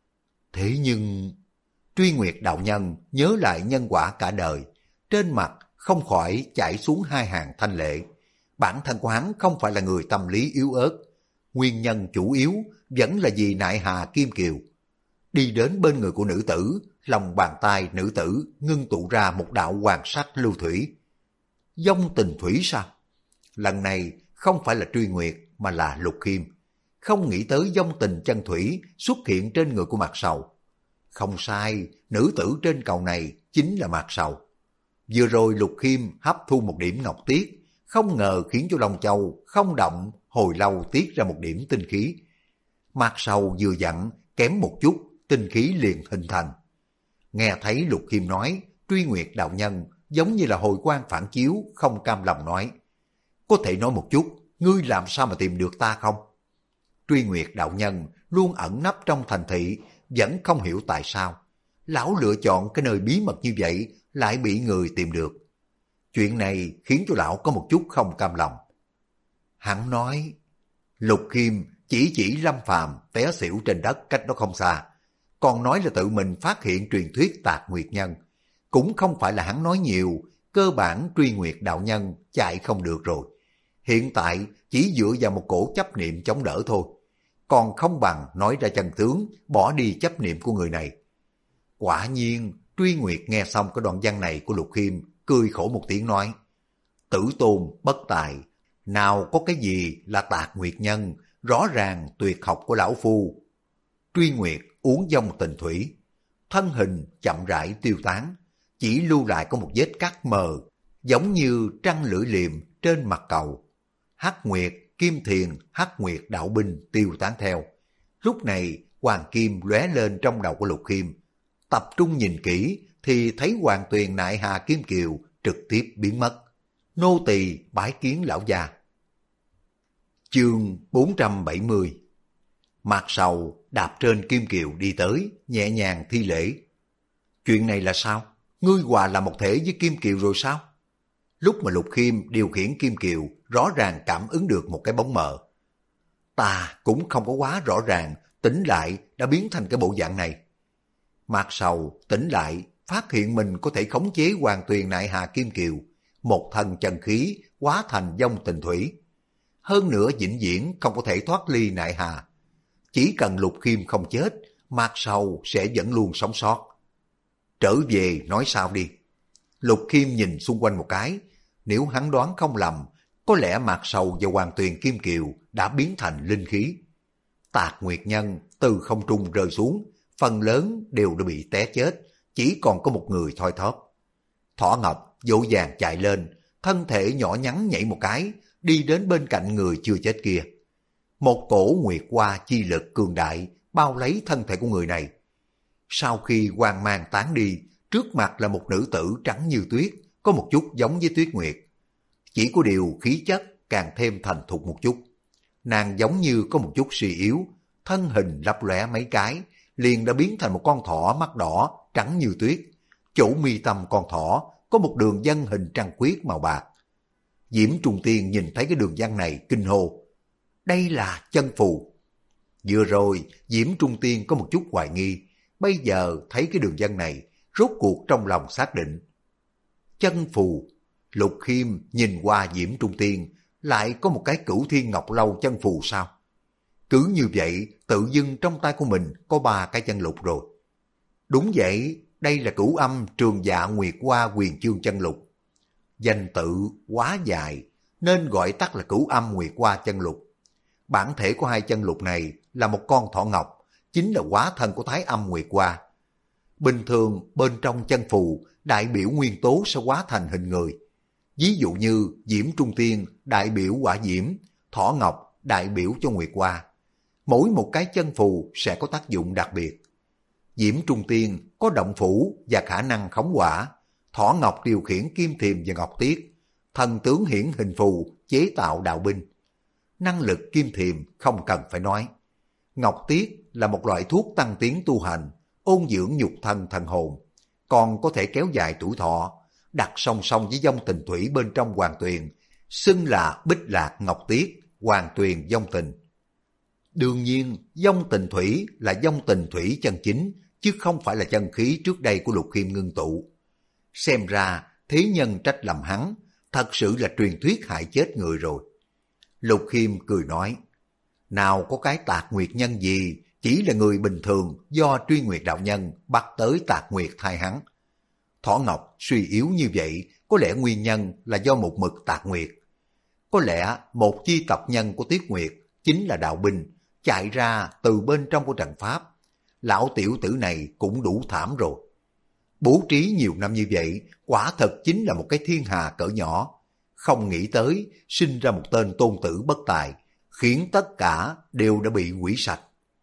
Thế nhưng, Truy Nguyệt đạo nhân nhớ lại nhân quả cả đời, trên mặt không khỏi chảy xuống hai hàng thanh lệ. Bản thân của hắn không phải là người tâm lý yếu ớt, nguyên nhân chủ yếu vẫn là vì Nại Hà Kim Kiều. Đi đến bên người của nữ tử, lòng bàn tay nữ tử ngưng tụ ra một đạo hoàng sắc lưu thủy. Vong tình thủy sao? Lần này không phải là Truy Nguyệt mà là Lục Khiêm. Không nghĩ tới vong tình chân thủy xuất hiện trên người của Mạc Sầu. Không sai, nữ tử trên cầu này chính là Mạc Sầu. Vừa rồi Lục Khiêm hấp thu một điểm ngọc tiết, không ngờ khiến cho Long Châu không động, hồi lâu tiết ra một điểm tinh khí. Mạc Sầu vừa dặn, kém một chút, tinh khí liền hình thành. Nghe thấy Lục Khiêm nói, Truy Nguyệt đạo nhân giống như là hồi quang phản chiếu, không cam lòng nói. Có thể nói một chút, ngươi làm sao mà tìm được ta không? Truy Nguyệt đạo nhân luôn ẩn nấp trong thành thị, vẫn không hiểu tại sao. Lão lựa chọn cái nơi bí mật như vậy, lại bị người tìm được. Chuyện này khiến cho lão có một chút không cam lòng. Hắn nói, Lục Khiêm chỉ Lâm Phàm té xỉu trên đất cách đó không xa. Còn nói là tự mình phát hiện truyền thuyết Tạc Nguyệt Nhân. Cũng không phải là hắn nói nhiều, cơ bản Truy Nguyệt đạo nhân chạy không được rồi. Hiện tại chỉ dựa vào một cổ chấp niệm chống đỡ thôi. Còn không bằng nói ra chân tướng, bỏ đi chấp niệm của người này. Quả nhiên, Truy Nguyệt nghe xong cái đoạn văn này của Lục Khiêm, cười khổ một tiếng nói. Tử tôn, bất tài, nào có cái gì là Tạc Nguyệt Nhân, rõ ràng tuyệt học của lão phu. Truy Nguyệt uống vong tình thủy, thân hình chậm rãi tiêu tán, chỉ lưu lại có một vết cắt mờ, giống như trăng lưỡi liềm trên mặt cầu. Hắc Nguyệt, Kim Thiền, Hắc Nguyệt đạo binh tiêu tán theo. Lúc này hoàng kim lóe lên trong đầu của Lục Khiêm, tập trung nhìn kỹ thì thấy Hoàng Tuyền Nại Hà Kim Kiều trực tiếp biến mất. Nô tỳ bái kiến lão gia. Chương 470. Mạc Sầu đạp trên Kim Kiều đi tới, nhẹ nhàng thi lễ. Chuyện này là sao? Ngươi hòa là một thể với Kim Kiều rồi sao? Lúc mà Lục Khiêm điều khiển Kim Kiều, rõ ràng cảm ứng được một cái bóng mờ. Ta cũng không có quá rõ ràng, tỉnh lại đã biến thành cái bộ dạng này. Mạc Sầu tỉnh lại, phát hiện mình có thể khống chế Hoàng Tuyền Nại Hà Kim Kiều, một thân chân khí hóa thành vong tình thủy. Hơn nữa vĩnh viễn không có thể thoát ly Nại Hà. Chỉ cần Lục Khiêm không chết, Mạc Sầu sẽ vẫn luôn sống sót. Trở về nói sao đi. Lục Khiêm nhìn xung quanh một cái, nếu hắn đoán không lầm, có lẽ Mạc Sầu và Hoàng Tuyền Kim Kiều đã biến thành linh khí. Tạc Nguyệt Nhân từ không trung rơi xuống, phần lớn đều đã bị té chết, chỉ còn có một người thoi thóp. Thỏ Ngọc vội vàng chạy lên, thân thể nhỏ nhắn nhảy một cái, đi đến bên cạnh người chưa chết kia. Một cổ nguyệt hoa chi lực cường đại bao lấy thân thể của người này. Sau khi hoang mang tán đi, trước mặt là một nữ tử trắng như tuyết, có một chút giống với Tuyết Nguyệt. Chỉ có điều khí chất càng thêm thành thục một chút. Nàng giống như có một chút suy yếu, thân hình lấp lóe mấy cái, liền đã biến thành một con thỏ mắt đỏ, trắng như tuyết. Chỗ mi tâm con thỏ có một đường vân hình trăng khuyết màu bạc. Diễm Trung Tiên nhìn thấy cái đường vân này kinh hô. Đây là chân phù. Vừa rồi Diễm Trung Tiên có một chút hoài nghi, bây giờ thấy cái đường vân này, rốt cuộc trong lòng xác định. Chân phù. Lục Khiêm nhìn qua Diễm Trung Tiên, lại có một cái Cửu Thiên Ngọc Lâu chân phù sao? Cứ như vậy, tự dưng trong tay của mình có 3 cái chân lục rồi. Đúng vậy, đây là Cửu Âm Trường Dạ Nguyệt Hoa Huyền Chương chân lục. Danh tự quá dài, nên gọi tắt là Cửu Âm Nguyệt Hoa chân lục. Bản thể của 2 chân lục này là một con thỏ ngọc, chính là hóa thân của Thái Âm Nguyệt Hoa. Bình thường bên trong chân phù đại biểu nguyên tố sẽ hóa thành hình người. Ví dụ như Diễm Trung Tiên đại biểu hỏa diễm, thỏ ngọc đại biểu cho Nguyệt Hoa. Mỗi một cái chân phù sẽ có tác dụng đặc biệt. Diễm Trung Tiên có động phủ và khả năng khống hỏa, thỏ ngọc điều khiển kim thiềm và ngọc tiết, thần tướng hiển hình phù chế tạo đạo binh. Năng lực kim thiềm không cần phải nói. Ngọc tiết là một loại thuốc tăng tiến tu hành, ôn dưỡng nhục thân thần hồn, còn có thể kéo dài tuổi thọ, đặt song song với vong tình thủy bên trong Hoàng Tuyền, xưng là Bích Lạc Ngọc Tiết, Hoàng Tuyền vong tình. Đương nhiên, vong tình thủy là vong tình thủy chân chính, chứ không phải là chân khí trước đây của Lục Khiêm ngưng tụ. Xem ra, thế nhân trách lầm hắn, thật sự là truyền thuyết hại chết người rồi. Lục Khiêm cười nói, nào có cái Tạc Nguyệt Nhân gì, chỉ là người bình thường do Truy Nguyệt đạo nhân bắt tới Tạc Nguyệt thay hắn. Thỏ Ngọc suy yếu như vậy, có lẽ nguyên nhân là do một mực Tạc Nguyệt. Có lẽ một chi tộc nhân của Tiết Nguyệt chính là đạo binh, chạy ra từ bên trong của trận pháp. Lão tiểu tử này cũng đủ thảm rồi. Bố trí nhiều năm như vậy, quả thật chính là một cái thiên hà cỡ nhỏ. Không nghĩ tới, sinh ra một tên tôn tử bất tài, khiến tất cả đều đã bị hủy sạch.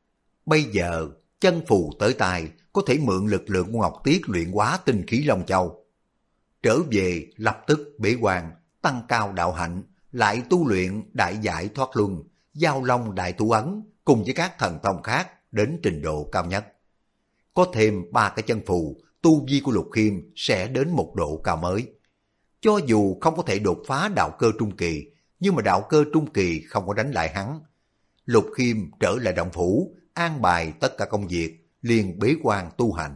Bây giờ, chân phù tới tay, có thể mượn lực lượng của Ngọc Tiết luyện hóa tinh khí Long Châu. Trở về, lập tức bế quan, tăng cao đạo hạnh, lại tu luyện đại giải thoát luân, giao long đại thủ ấn, cùng với các thần thông khác đến trình độ cao nhất. Có thêm 3 cái chân phù, tu vi của Lục Khiêm sẽ đến một độ cao mới. Cho dù không có thể đột phá đạo cơ trung kỳ, nhưng mà đạo cơ trung kỳ không có đánh lại hắn. Lục Khiêm trở lại động phủ, an bài tất cả công việc, liền bế quan tu hành.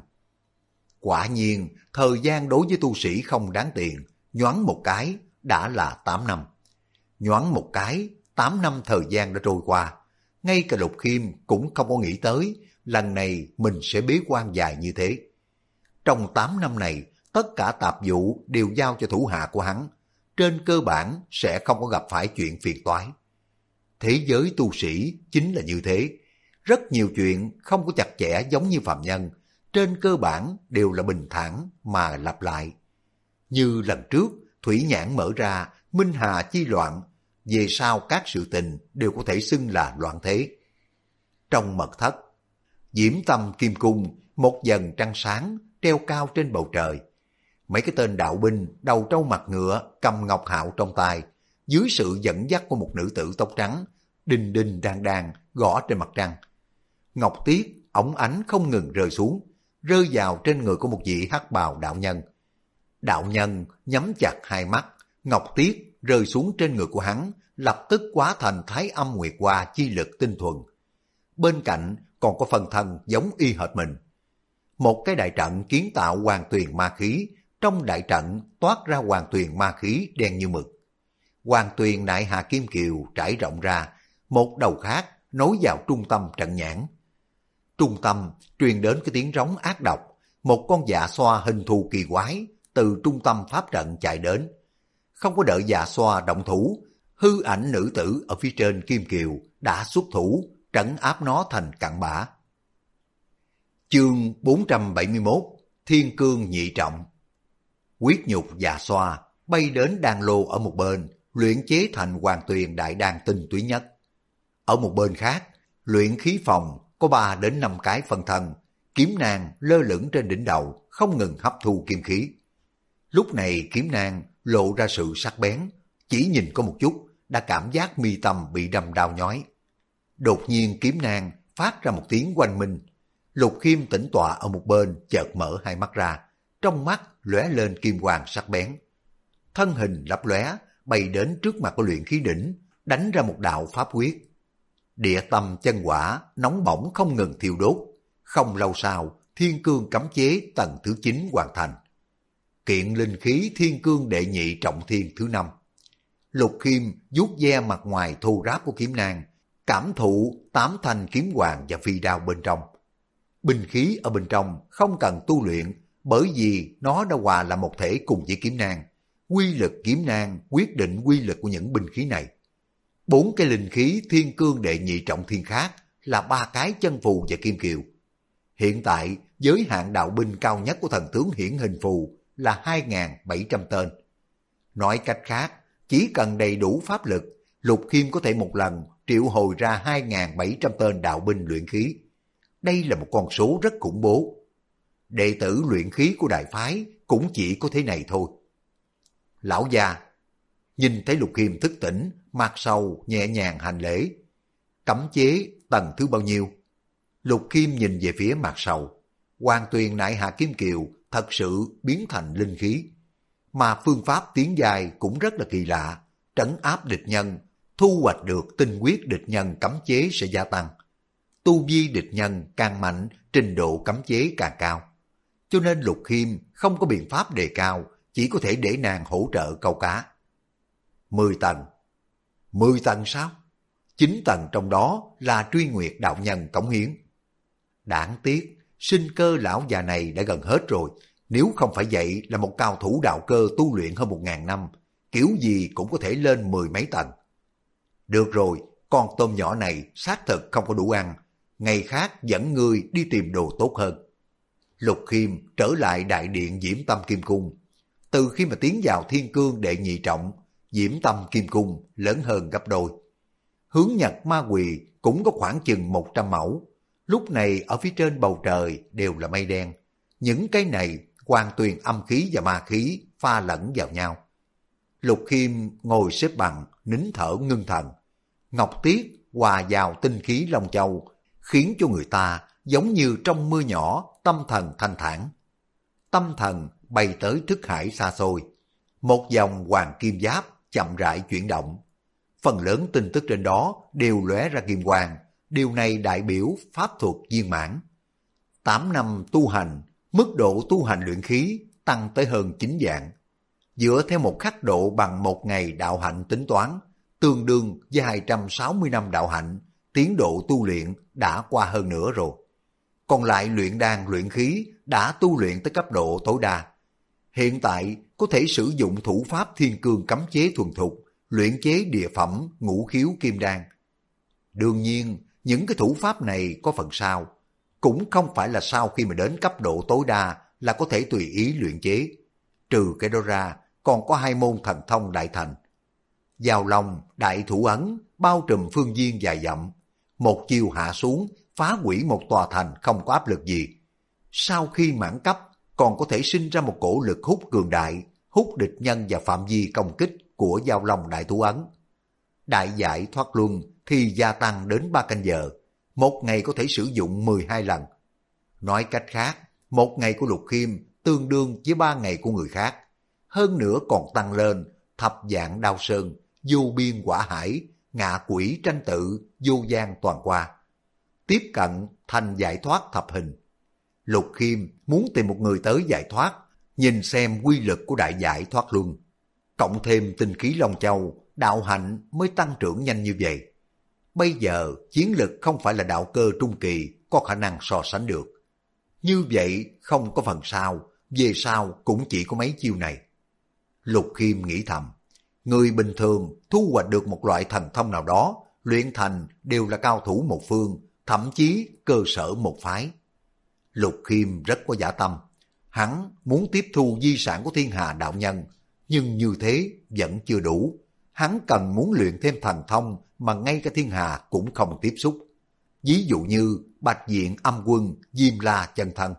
Quả nhiên, thời gian đối với tu sĩ không đáng tiền, nhoáng một cái đã là 8 năm. Nhoáng một cái, 8 năm thời gian đã trôi qua. Ngay cả Lục Khiêm cũng không có nghĩ tới, lần này mình sẽ bế quan dài như thế. Trong 8 năm này, tất cả tạp vụ đều giao cho thủ hạ của hắn. Trên cơ bản sẽ không có gặp phải chuyện phiền toái. Thế giới tu sĩ chính là như thế. Rất nhiều chuyện không có chặt chẽ giống như phàm nhân. Trên cơ bản đều là bình thản mà lặp lại. Như lần trước, Thủy Nhãn mở ra, Minh Hà chi loạn. Về sau các sự tình đều có thể xưng là loạn thế. Trong mật thất, Diễm Tâm Kim Cung, một dần trăng sáng treo cao trên bầu trời. Mấy cái tên đạo binh đầu trâu mặt ngựa cầm ngọc hạo trong tay, dưới sự dẫn dắt của một nữ tử tóc trắng, đinh đinh đang đang gõ trên mặt trăng. Ngọc tiết óng ánh không ngừng rơi xuống, rơi vào trên người của một vị hắc bào đạo nhân. Đạo nhân nhắm chặt hai mắt, ngọc tiết rơi xuống trên người của hắn, lập tức hóa thành Thái Âm Nguyệt Hoa chi lực tinh thuần. Bên cạnh còn có phần thân giống y hệt mình. một cái đại trận kiến tạo hoàng tuyền ma khí, trong đại trận toát ra hoàng tuyền ma khí đen như mực. Hoàng tuyền nại hà kim kiều trải rộng ra, một đầu khác nối vào trung tâm trận nhãn. Trung tâm truyền đến cái tiếng rống ác độc, một con dạ xoa hình thù kỳ quái từ trung tâm pháp trận chạy đến. Không có đợi dạ xoa động thủ, hư ảnh nữ tử ở phía trên kim kiều đã xuất thủ, trấn áp nó thành cặn bã. Chương 471 Thiên Cương Nhị Trọng. Quyết nhục dạ xoa bay đến đan lô ở một bên, luyện chế thành hoàng tuyền đại đan tinh túy nhất. Ở một bên khác, luyện khí phòng có 3 đến 5 cái phân thân, kiếm nang lơ lửng trên đỉnh đầu, không ngừng hấp thu kim khí. Lúc này kiếm nang lộ ra sự sắc bén, chỉ nhìn có một chút đã cảm giác mi tâm bị đâm đau nhói. Đột nhiên kiếm nang phát ra một tiếng oanh minh. Lục Khiêm tĩnh tọa ở một bên chợt mở hai mắt ra, trong mắt lóe lên kim quang sắc bén. Thân hình lấp lóe bay đến trước mặt của luyện khí đỉnh, đánh ra một đạo pháp quyết. Địa tâm chân hỏa nóng bỏng không ngừng thiêu đốt. Không lâu sau, thiên cương cấm chế tầng thứ 9 hoàn thành. Kiện linh khí thiên cương đệ nhị trọng thiên thứ 5. Lục Khiêm vuốt ve mặt ngoài thô ráp của kiếm nang, cảm thụ 8 thanh kiếm hoàng và phi đao bên trong. Binh khí ở bên trong không cần tu luyện, bởi vì nó đã hòa là một thể cùng với kiếm nang. Quy lực kiếm nang quyết định quy lực của những binh khí này. 4 cái linh khí thiên cương đệ nhị trọng thiên khác là 3 cái chân phù và kim kiều. Hiện tại giới hạn đạo binh cao nhất của thần tướng hiển hình phù là 2.700 tên. Nói cách khác, chỉ cần đầy đủ pháp lực, Lục Khiêm có thể một lần triệu hồi ra 2.700 tên đạo binh luyện khí. Đây là một con số rất khủng bố. Đệ tử luyện khí của đại phái cũng chỉ có thế này thôi. Lão già, nhìn thấy Lục Khiêm thức tỉnh, mặt sầu nhẹ nhàng hành lễ. Cấm chế tầng thứ bao nhiêu? Lục Khiêm nhìn về phía mặt sầu. Hoàng tuyền nại hạ kim kiều thật sự biến thành linh khí. Mà phương pháp tiến dài cũng rất là kỳ lạ. Trấn áp địch nhân, thu hoạch được tinh quyết địch nhân cấm chế sẽ gia tăng. Tu vi địch nhân càng mạnh, trình độ cấm chế càng cao. Cho nên Lục Khiêm không có biện pháp đề cao, chỉ có thể để nàng hỗ trợ câu cá. 10 tầng. 10 tầng sao? 9 tầng trong đó là truy nguyệt đạo nhân cống hiến. Đáng tiếc, sinh cơ lão già này đã gần hết rồi. Nếu không phải vậy là một cao thủ đạo cơ tu luyện hơn 1000 năm, kiểu gì cũng có thể lên 10 mấy tầng. Được rồi, con tôm nhỏ này xác thực không có đủ ăn. Ngày khác dẫn ngươi đi tìm đồ tốt hơn. Lục Khiêm trở lại đại điện Diễm Tâm Kim Cung. Từ khi mà tiến vào thiên cương đệ nhị trọng, Diễm Tâm Kim Cung lớn hơn gấp đôi. Hướng Nhật Ma Quỳ cũng có khoảng chừng 100 mẫu. Lúc này ở phía trên bầu trời đều là mây đen. Những cái này hoàn tuyền âm khí và ma khí pha lẫn vào nhau. Lục Khiêm ngồi xếp bằng, nín thở ngưng thần. Ngọc tiết hòa vào tinh khí Long Châu, khiến cho người ta giống như trong mưa nhỏ, tâm thần thanh thản. Tâm thần bay tới thức hải xa xôi. Một dòng hoàng kim giáp chậm rãi chuyển động. Phần lớn tin tức trên đó đều lóe ra kim quang. Điều này đại biểu pháp thuật viên mãn. 8 năm tu hành, mức độ tu hành luyện khí tăng tới hơn 9 vạn. Dựa theo một khắc độ bằng 1 ngày đạo hạnh tính toán, tương đương với 260 năm đạo hạnh, tiến độ tu luyện đã qua hơn nửa rồi. Còn lại luyện đan luyện khí đã tu luyện tới cấp độ tối đa. Hiện tại có thể sử dụng thủ pháp thiên cương cấm chế thuần thục, luyện chế địa phẩm ngũ khiếu kim đan. Đương nhiên, những cái thủ pháp này có phần sau, cũng không phải là sau khi mà đến cấp độ tối đa là có thể tùy ý luyện chế. Trừ cái đó ra, còn có 2 môn thần thông đại thành. Giao Long, đại thủ ấn, bao trùm phương viên dài dặm. Một chiều hạ xuống, phá hủy một tòa thành không có áp lực gì. Sau khi mãn cấp, còn có thể sinh ra một cổ lực hút cường đại, hút địch nhân và phạm vi công kích của Giao Long đại thủ ấn. Đại giải thoát luân thì gia tăng đến 3 canh giờ, một ngày có thể sử dụng 12 lần. Nói cách khác, một ngày của Lục Khiêm tương đương với 3 ngày của người khác. Hơn nữa còn tăng lên thập dạng đao sơn, vô biên quả hải, ngạ quỷ tranh tự, vô gian toàn qua. Tiếp cận thành giải thoát thập hình. Lục Khiêm muốn tìm một người tới giải thoát, nhìn xem quy lực của đại giải thoát luân. Cộng thêm tinh khí Long Châu, đạo hạnh mới tăng trưởng nhanh như vậy. Bây giờ chiến lực không phải là đạo cơ trung kỳ có khả năng so sánh được. Như vậy không có phần sau, về sau cũng chỉ có mấy chiêu này. Lục Khiêm nghĩ thầm, người bình thường thu hoạch được một loại thần thông nào đó, luyện thành đều là cao thủ một phương, thậm chí cơ sở một phái. Lục Khiêm rất có dạ tâm, hắn muốn tiếp thu di sản của Thiên Hà đạo nhân, nhưng như thế vẫn chưa đủ. Hắn cần muốn luyện thêm thần thông mà ngay cả Thiên Hà cũng không tiếp xúc. Ví dụ như Bạch Diện Âm Quân, Diêm La chân thân.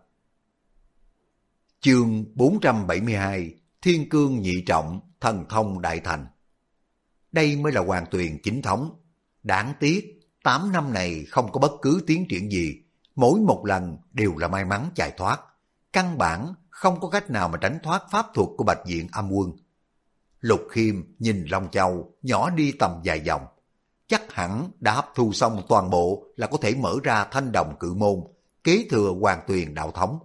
Chương 472, Thiên Cương Nhị Trọng, Thần Thông Đại Thành. Đây mới là Hoàng Tuyền chính thống. Đáng tiếc, 8 năm này không có bất cứ tiến triển gì. Mỗi một lần đều là may mắn chạy thoát. Căn bản không có cách nào mà tránh thoát pháp thuật của Bạch Diện Âm Quân. Lục Khiêm nhìn Long Châu nhỏ đi tầm vài vòng. Chắc hẳn đã hấp thu xong toàn bộ là có thể mở ra Thanh Đồng Cự Môn, kế thừa Hoàng Tuyền đạo thống.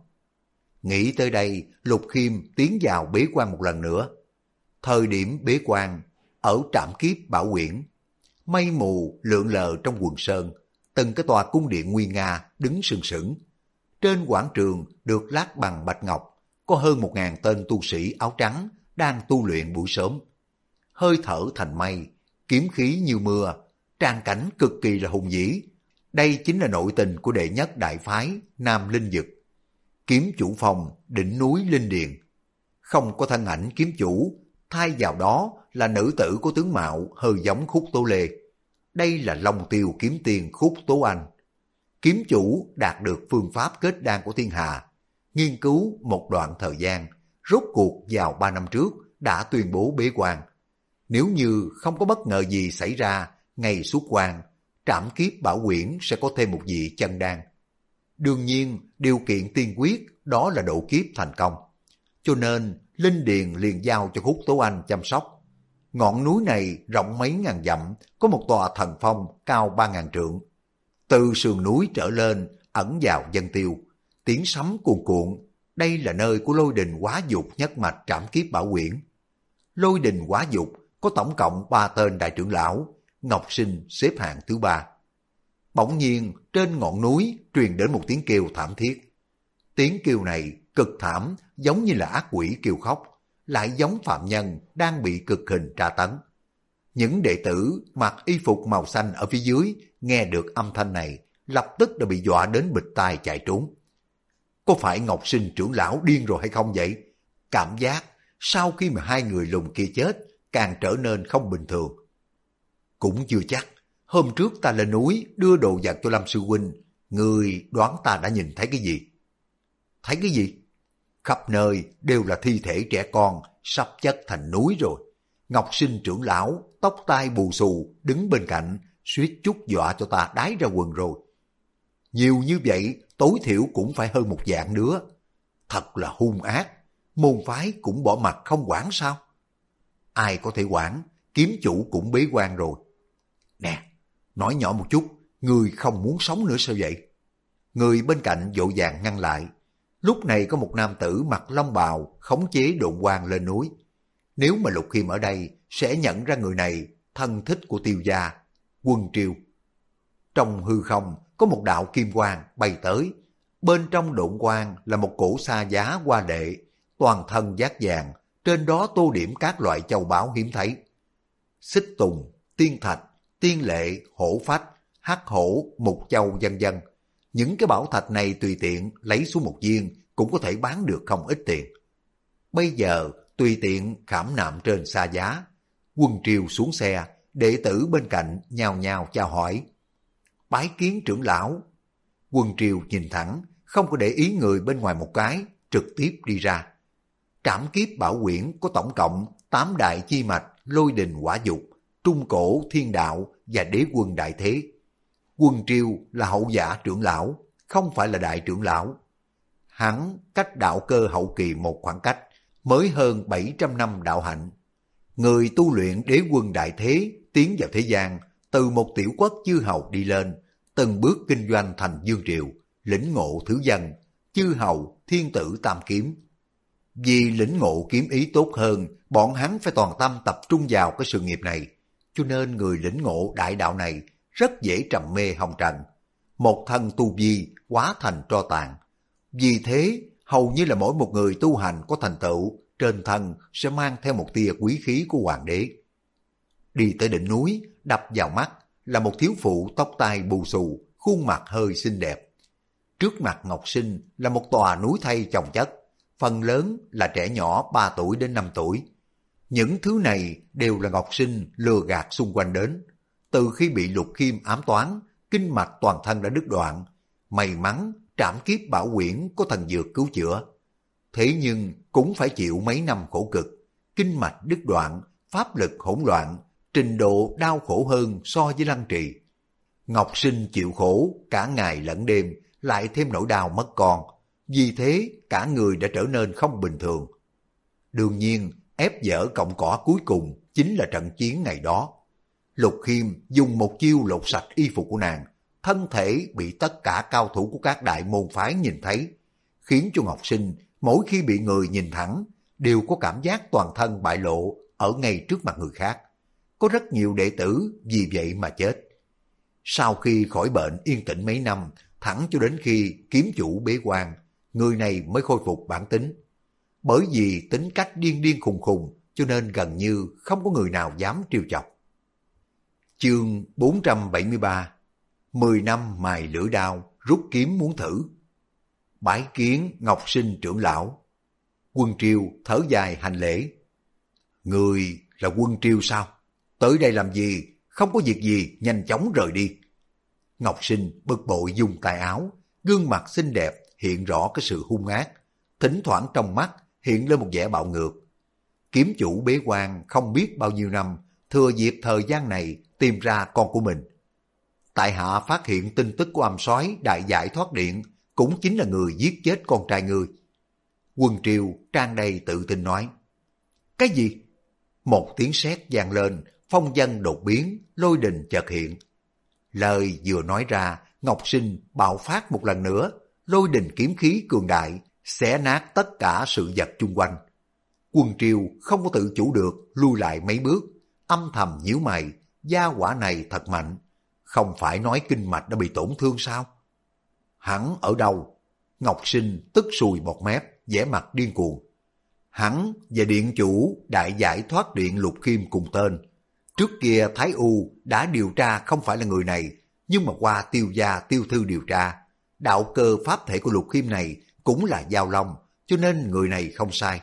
Nghĩ tới đây, Lục Khiêm tiến vào bế quan một lần nữa. Thời điểm bế quan, ở trạm kiếp Bảo Quyển, mây mù lượn lờ trong quần sơn, từng cái tòa cung điện nguy nga đứng sừng sững. Trên quảng trường được lát bằng bạch ngọc, có hơn 1000 tên tu sĩ áo trắng đang tu luyện buổi sớm. Hơi thở thành mây, kiếm khí như mưa, tràn cảnh cực kỳ là hùng vĩ. Đây chính là nội tình của đệ nhất đại phái Nam Linh Dực. Kiếm chủ phòng đỉnh núi Linh Điền. Không có thân ảnh kiếm chủ, thay vào đó là nữ tử có tướng mạo hơi giống Khúc Tố Lê. Đây là Long Tiêu kiếm tiền Khúc Tố Anh. Kiếm chủ đạt được phương pháp kết đan của Thiên Hà, nghiên cứu một đoạn thời gian, rốt cuộc vào 3 năm trước đã tuyên bố bế quan. Nếu như không có bất ngờ gì xảy ra, ngày xuất quan, trảm kiếp Bảo Quyển sẽ có thêm một vị chân đan. Đương nhiên, điều kiện tiên quyết đó là độ kiếp thành công. Cho nên, Linh Điền liền giao cho Khúc Tố Anh chăm sóc. Ngọn núi này rộng mấy ngàn dặm, có một tòa thần phong cao 3000 trượng. Từ sườn núi trở lên, ẩn vào dân tiêu, tiếng sấm cuồn cuộn. Đây là nơi của Lôi Đình Hóa Dục nhất mạch trảm kiếp Bảo Quyển. Lôi Đình Hóa Dục có tổng cộng 3 tên đại trưởng lão, Ngọc Sinh xếp hạng thứ 3. Bỗng nhiên trên ngọn núi truyền đến một tiếng kêu thảm thiết. Tiếng kêu này cực thảm, giống như là ác quỷ kêu khóc, lại giống phạm nhân đang bị cực hình tra tấn. Những đệ tử mặc y phục màu xanh ở phía dưới nghe được âm thanh này, lập tức đã bị dọa đến bịt tai chạy trốn. Có phải Ngọc Sinh trưởng lão điên rồi hay không vậy? Cảm giác sau khi mà hai người lùn kia chết càng trở nên không bình thường. Cũng chưa chắc. Hôm trước ta lên núi đưa đồ vật cho Lâm Sư Huynh, người đoán ta đã nhìn thấy cái gì? Thấy cái gì? Khắp nơi đều là thi thể trẻ con, sắp chất thành núi rồi. Ngọc Sinh trưởng lão, tóc tai bù xù, đứng bên cạnh, suýt chút dọa cho ta đái ra quần rồi. Nhiều như vậy, tối thiểu cũng phải hơn 1 vạn đứa. Thật là hung ác, môn phái cũng bỏ mặt không quản sao? Ai có thể quản, kiếm chủ cũng bế quan rồi. Nè, nói nhỏ một chút, người không muốn sống nữa sao vậy? Người bên cạnh vội vàng ngăn lại. Lúc này có một nam tử mặc long bào khống chế độn quang lên núi. Nếu mà Lục Khiêm ở đây sẽ nhận ra người này thân thích của Tiêu gia, Quân Triều. Trong hư không có một đạo kim quang bay tới. Bên trong độn quang là một cổ sa giá hoa lệ, toàn thân giác vàng, trên đó tô điểm các loại châu báu hiếm thấy. Xích tùng, tiên thạch, tiên lệ, hổ phách, hắc hổ, mục châu vân vân. Những cái bảo thạch này tùy tiện lấy xuống một viên cũng có thể bán được không ít tiền. Bây giờ tùy tiện khảm nạm trên sa giá. Quân Triều xuống xe, đệ tử bên cạnh nhao nhao chào hỏi. Bái kiến trưởng lão. Quân Triều nhìn thẳng, không có để ý người bên ngoài một cái, trực tiếp đi ra. Trảm kiếp Bảo Quyển có tổng cộng 8 đại chi mạch Lôi Đình Hỏa Dục, Trung Cổ Thiên Đạo và Đế Quân Đại Thế. Quân Triều là hậu giả trưởng lão, không phải là đại trưởng lão. Hắn cách đạo cơ hậu kỳ một khoảng cách, mới hơn 700 năm đạo hạnh. Người tu luyện Đế Quân Đại Thế tiến vào thế gian, từ một tiểu quốc chư hầu đi lên, từng bước kinh doanh thành vương triều, lĩnh ngộ thứ dân, chư hầu, thiên tử tam kiếm. Vì lĩnh ngộ kiếm ý tốt hơn, bọn hắn phải toàn tâm tập trung vào cái sự nghiệp này, cho nên người lĩnh ngộ đại đạo này rất dễ trầm mê hồng trần. Một thân tu vi hóa thành tro tàn. Vì thế, hầu như là mỗi một người tu hành có thành tựu, trên thân sẽ mang theo một tia quý khí của hoàng đế. Đi tới đỉnh núi, đập vào mắt là một thiếu phụ tóc tai bù xù, khuôn mặt hơi xinh đẹp. Trước mặt Ngọc Sinh là một tòa núi thây chồng chất, phần lớn là trẻ nhỏ 3 tuổi đến 5 tuổi. Những thứ này đều là Ngọc Sinh lừa gạt xung quanh đến. Từ khi bị Lục Khiêm ám toán, kinh mạch toàn thân đã đứt đoạn. May mắn trảm kiếp bảo quyển có thần dược cứu chữa. Thế nhưng cũng phải chịu mấy năm khổ cực. Kinh mạch đứt đoạn, pháp lực hỗn loạn, trình độ đau khổ hơn so với Lăng Trì. Ngọc Sinh chịu khổ cả ngày lẫn đêm, lại thêm nỗi đau mất con. Vì thế cả người đã trở nên không bình thường. Đương nhiên ép dở cọng cỏ cuối cùng chính là trận chiến ngày đó. Lục Khiêm dùng một chiêu lột sạch y phục của nàng, thân thể bị tất cả cao thủ của các đại môn phái nhìn thấy, khiến cho Ngọc Sinh mỗi khi bị người nhìn thẳng đều có cảm giác toàn thân bại lộ ở ngay trước mặt người khác. Có rất nhiều đệ tử vì vậy mà chết. Sau khi khỏi bệnh yên tĩnh mấy năm, thẳng cho đến khi kiếm chủ bế quan, người này mới khôi phục bản tính. Bởi vì tính cách điên điên khùng khùng, cho nên gần như không có người nào dám trêu chọc. Chương 473. 10 năm mài lưỡi đao, rút kiếm muốn thử. Bái kiến Ngọc Sinh trưởng lão. Quân Triều thở dài hành lễ. Người là Quân Triều sao? Tới đây làm gì? Không có việc gì, nhanh chóng rời đi. Ngọc Sinh bực bội dùng tay áo, gương mặt xinh đẹp hiện rõ cái sự hung ác, thỉnh thoảng trong mắt hiện lên một vẻ bạo ngược. Kiếm chủ bế quan không biết bao nhiêu năm, thừa dịp thời gian này tìm ra con của mình. Tại hạ phát hiện tin tức của âm soái đại giải thoát điện, cũng chính là người giết chết con trai ngươi. Quân Triều tràn đầy tự tin nói. Cái gì? Một tiếng sét vang lên, phong vân đột biến, lôi đình chợt hiện. Lời vừa nói ra, Ngọc Sinh bạo phát một lần nữa, lôi đình kiếm khí cường đại, xé nát tất cả sự vật chung quanh. Quân Triều không có tự chủ được, lui lại mấy bước, âm thầm nhíu mày, gia hỏa này thật mạnh, không phải nói kinh mạch đã bị tổn thương sao? Hắn ở đâu? Ngọc Sinh tức sùi bọt mép, vẻ mặt điên cuồng. Hắn và điện chủ đại giải thoát điện Lục Khiêm cùng tên. Trước kia Thái U đã điều tra không phải là người này, nhưng mà qua Tiêu gia Tiêu thư điều tra, đạo cơ pháp thể của Lục Khiêm này cũng là Giao Long, cho nên người này không sai.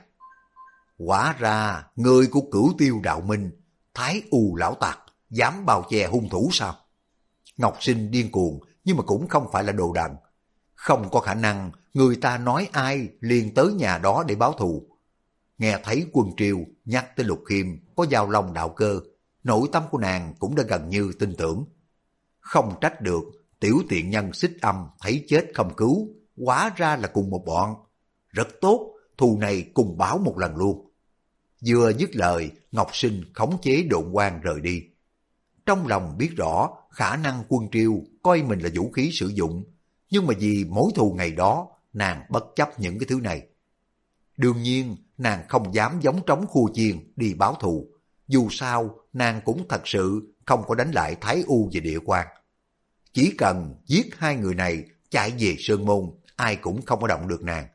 Quả ra người của Cửu Tiêu đạo minh, Thái U lão tặc, dám bao che hung thủ sao? Ngọc Sinh điên cuồng, nhưng mà cũng không phải là đồ đần. Không có khả năng người ta nói ai liền tới nhà đó để báo thù. Nghe thấy Quân Triều nhắc tới Lục Khiêm có Giao Long đạo cơ, nội tâm của nàng cũng đã gần như tin tưởng. Không trách được, tiểu tiện nhân xích âm thấy chết không cứu, hóa ra là cùng một bọn. Rất tốt, thù này cùng báo một lần luôn. Vừa dứt lời, Ngọc Sinh khống chế độn quang rời đi. Trong lòng biết rõ khả năng Quân Triều coi mình là vũ khí sử dụng, nhưng mà vì mối thù ngày đó, nàng bất chấp những cái thứ này. Đương nhiên, nàng không dám giống trống khua chiên đi báo thù. Dù sao, nàng cũng thật sự không có đánh lại Thái U về địa quan. Chỉ cần giết hai người này chạy về Sơn Môn, ai cũng không có động được nàng.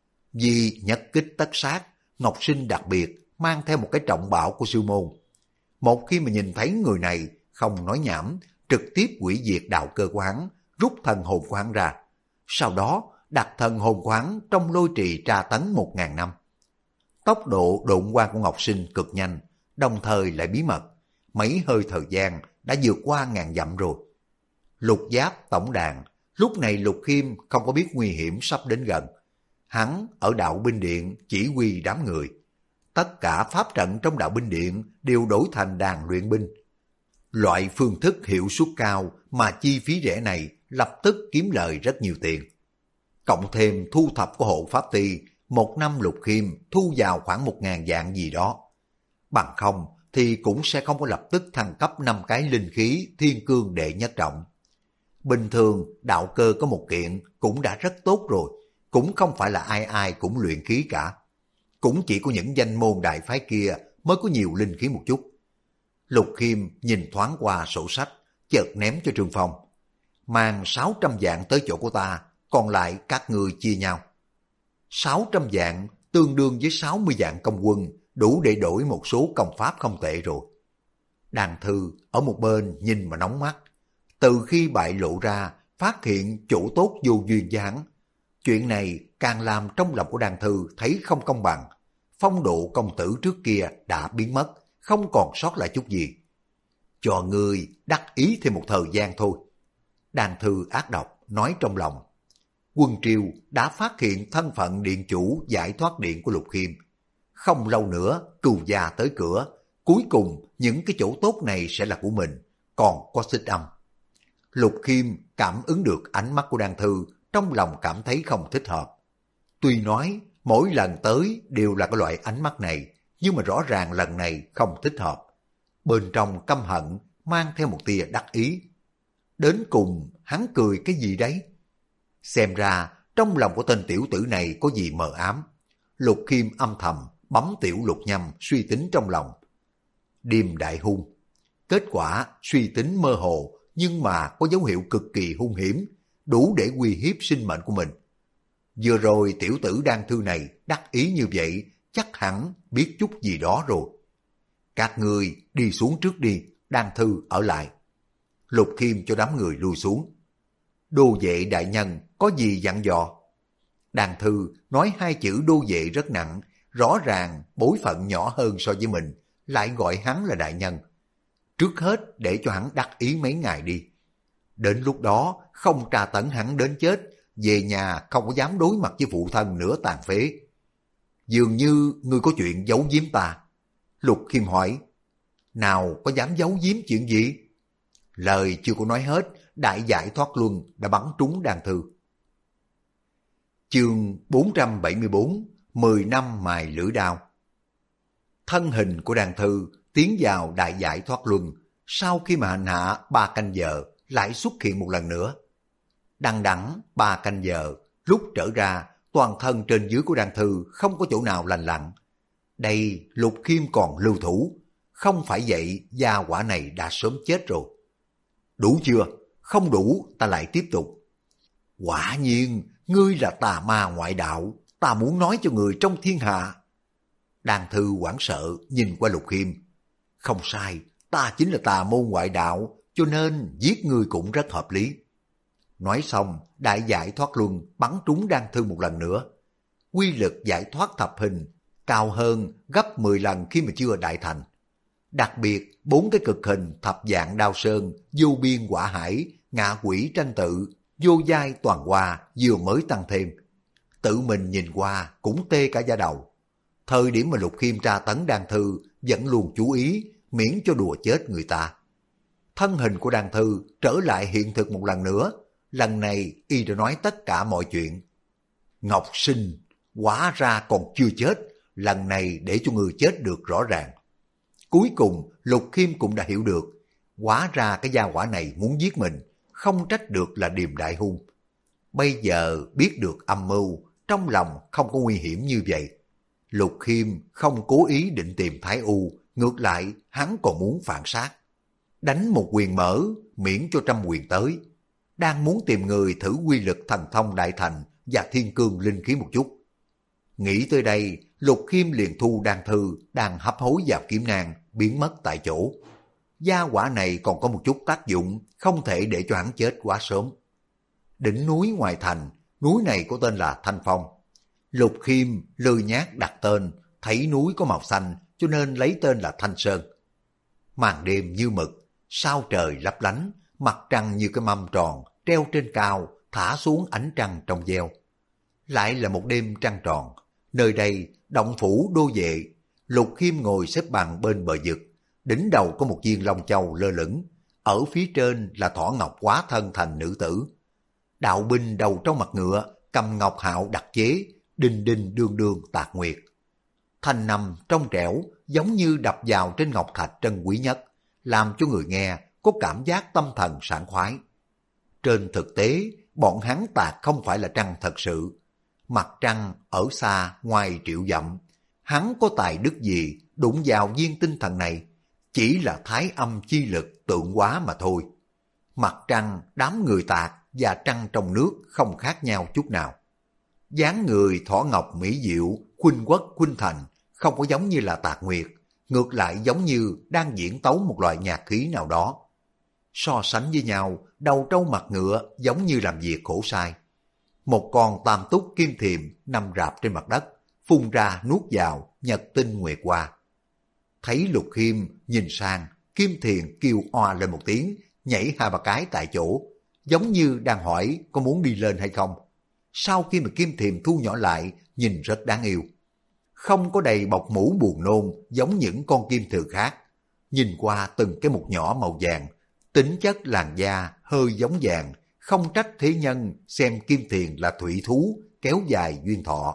Vì nhất kích tất sát, Ngọc Sinh đặc biệt mang theo một cái trọng bảo của sư môn. Một khi mà nhìn thấy người này, không nói nhảm, trực tiếp hủy diệt đạo cơ của hắn, rút thần hồn của hắn ra. Sau đó, đặt thần hồn của hắn trong lôi trì tra tấn 1000 năm. Tốc độ độn quang của Ngọc Sinh cực nhanh, đồng thời lại bí mật. Mấy hơi thời gian đã vượt qua 1000 dặm rồi. Lục Giáp tổng đàn, lúc này Lục Khiêm không có biết nguy hiểm sắp đến gần. Hắn ở đạo binh điện chỉ huy đám người. Tất cả pháp trận trong đạo binh điện đều đổi thành đàn luyện binh. Loại phương thức hiệu suất cao mà chi phí rẻ này lập tức kiếm lời rất nhiều tiền. Cộng thêm thu thập của hộ pháp ty, một năm Lục Khiêm thu vào khoảng 1000 vạn gì đó. Bằng không thì cũng sẽ không có lập tức thăng cấp 5 cái linh khí thiên cương đệ nhất trọng. Bình thường đạo cơ có một kiện cũng đã rất tốt rồi, cũng không phải là ai ai cũng luyện khí cả. Cũng chỉ có những danh môn đại phái kia mới có nhiều linh khí một chút. Lục Khiêm nhìn thoáng qua sổ sách, chợt ném cho Trương Phong. Mang 600 vạn tới chỗ của ta, còn lại các ngươi chia nhau. 600 vạn tương đương với 60 vạn công quân, đủ để đổi một số công pháp không tệ rồi. Đàn Thư ở một bên nhìn mà nóng mắt. Từ khi bại lộ ra, phát hiện chỗ tốt vô duyên với hắn. Chuyện này càng làm trong lòng của Đàn Thư thấy không công bằng. Phong độ công tử trước kia đã biến mất, không còn sót lại chút gì. Cho ngươi đắc ý thêm một thời gian thôi. Đàn Thư ác độc nói trong lòng. Quân Triều đã phát hiện thân phận điện chủ giải thoát điện của Lục Khiêm. Không lâu nữa cừu gia tới cửa, cuối cùng những cái chỗ tốt này sẽ là của mình, còn có Xích Âm. Lục Khiêm cảm ứng được ánh mắt của Đan Thư, trong lòng cảm thấy không thích hợp. Tuy nói mỗi lần tới đều là cái loại ánh mắt này, nhưng mà rõ ràng lần này không thích hợp. Bên trong căm hận mang theo một tia đắc ý. Đến cùng hắn cười cái gì đấy? Xem ra trong lòng của tên tiểu tử này có gì mờ ám. Lục Khiêm âm thầm bấm tiểu lục nhâm suy tính trong lòng. Điềm đại hung. Kết quả suy tính mơ hồ nhưng mà có dấu hiệu cực kỳ hung hiểm, đủ để uy hiếp sinh mệnh của mình. Vừa rồi tiểu tử Đan Thư này đắc ý như vậy, chắc hẳn biết chút gì đó rồi. Các người đi xuống trước đi, Đan Thư ở lại. Lục Khiêm cho đám người lui xuống. Đô vệ đại nhân có gì dặn dò? Đan Thư nói hai chữ đô vệ rất nặng, rõ ràng bối phận nhỏ hơn so với mình, lại gọi hắn là đại nhân. Trước hết để cho hắn đắc ý mấy ngày đi. Đến lúc đó không tra tấn hắn đến chết, về nhà không có dám đối mặt với phụ thân nữa tàn phế. Dường như ngươi có chuyện giấu giếm ta. Lục Khiêm hỏi. Nào có dám giấu giếm chuyện gì? Lời chưa có nói hết, đại giải thoát luân đã bắn trúng Đan Thư. Chương 474, 10 năm mài lưỡi đao. Thân hình của Đan Thư tiến vào đại giải thoát luân, sau khi mà hành hạ 3 canh giờ lại xuất hiện một lần nữa. Đằng đẵng 3 canh giờ, lúc trở ra toàn thân trên dưới của Đan Thư không có chỗ nào lành lặn. Đây Lục Khiêm còn lưu thủ, không phải vậy gia quả này đã sớm chết rồi. Đủ chưa? Không đủ ta lại tiếp tục. Quả nhiên ngươi là tà ma ngoại đạo, ta muốn nói cho người trong thiên hạ. Đan Thư hoảng sợ nhìn qua Lục Khiêm. Không sai, ta chính là tà môn ngoại đạo, cho nên giết ngươi cũng rất hợp lý. Nói xong, đại giải thoát luân bắn trúng Đan Thư một lần nữa. Quy lực giải thoát thập hình cao hơn gấp 10 lần khi mà chưa đại thành. Đặc biệt, 4 cái cực hình thập dạng đao sơn, vô biên quả hải, ngạ quỷ tranh tự, vô giai toàn hoa vừa mới tăng thêm. Tự mình nhìn qua cũng tê cả da đầu. Thời điểm mà Lục Khiêm tra tấn Đan Thư vẫn luôn chú ý miễn cho đùa chết người ta. Thân hình của Đan Thư trở lại hiện thực một lần nữa. Lần này y đã nói tất cả mọi chuyện. Ngọc Sinh, hóa ra còn chưa chết, lần này để cho người chết được rõ ràng. Cuối cùng Lục Khiêm cũng đã hiểu được, hóa ra cái gia hỏa này muốn giết mình, không trách được là Điềm đại hung. Bây giờ biết được âm mưu, trong lòng không có nguy hiểm như vậy. Lục Khiêm không cố ý định tìm Thái U, ngược lại hắn còn muốn phản sát. Đánh một quyền mở, miễn cho trăm quyền tới. Đang muốn tìm người thử quy lực thần thông đại thành và thiên cương linh khí một chút. Nghĩ tới đây, Lục Khiêm liền thu Đan Thư đang hấp hối vào kiếm nang, biến mất tại chỗ. Gia hỏa này còn có một chút tác dụng, không thể để cho hắn chết quá sớm. Đỉnh núi ngoài thành, núi này có tên là Thanh Phong. Lục Khiêm lười nhác đặt tên, thấy núi có màu xanh cho nên lấy tên là Thanh Sơn. Màn đêm như mực, sao trời lấp lánh, mặt trăng như cái mâm tròn, treo trên cao, thả xuống ánh trăng trong veo. Lại là một đêm trăng tròn, nơi đây động phủ đô vệ. Lục Khiêm ngồi xếp bằng bên bờ vực, đỉnh đầu có một viên long châu lơ lửng, ở phía trên là thỏ ngọc hóa thân thành nữ tử. Đạo binh đầu trong mặt ngựa, cầm ngọc hạo đặc chế, đinh đinh đương đương tạc nguyệt. Thanh nằm trong trẻo, giống như đập vào trên ngọc thạch trân quý nhất, làm cho người nghe có cảm giác tâm thần sảng khoái. Trên thực tế, bọn hắn tạc không phải là trăng thật sự, mặt trăng ở xa ngoài triệu dặm. Hắn có tài đức gì đụng vào viên tinh thần này? Chỉ là thái âm chi lực tượng hóa mà thôi. Mặt trăng, đám người tạc và trăng trong nước không khác nhau chút nào. Dáng người thỏ ngọc mỹ diệu, khuynh quốc khuynh thành, không có giống như là Tạc Nguyệt, ngược lại giống như đang diễn tấu một loại nhạc khí nào đó. So sánh với nhau, đầu trâu mặt ngựa giống như làm việc khổ sai. Một con tam túc kim thiềm nằm rạp trên mặt đất, phun ra nuốt vào nhật tinh nguyệt hoa. Thấy Lục Khiêm nhìn sang, kim thiềm kêu oa lên một tiếng, nhảy 2-3 cái tại chỗ, giống như đang hỏi có muốn đi lên hay không. Sau khi mà kim thiềm thu nhỏ lại, nhìn rất đáng yêu. Không có đầy bọc mũ buồn nôn giống những con kim thiềm khác. Nhìn qua từng cái mụt nhỏ màu vàng, tính chất làn da hơi giống vàng, không trách thế nhân xem kim thiềm là thủy thú kéo dài duyên thọ.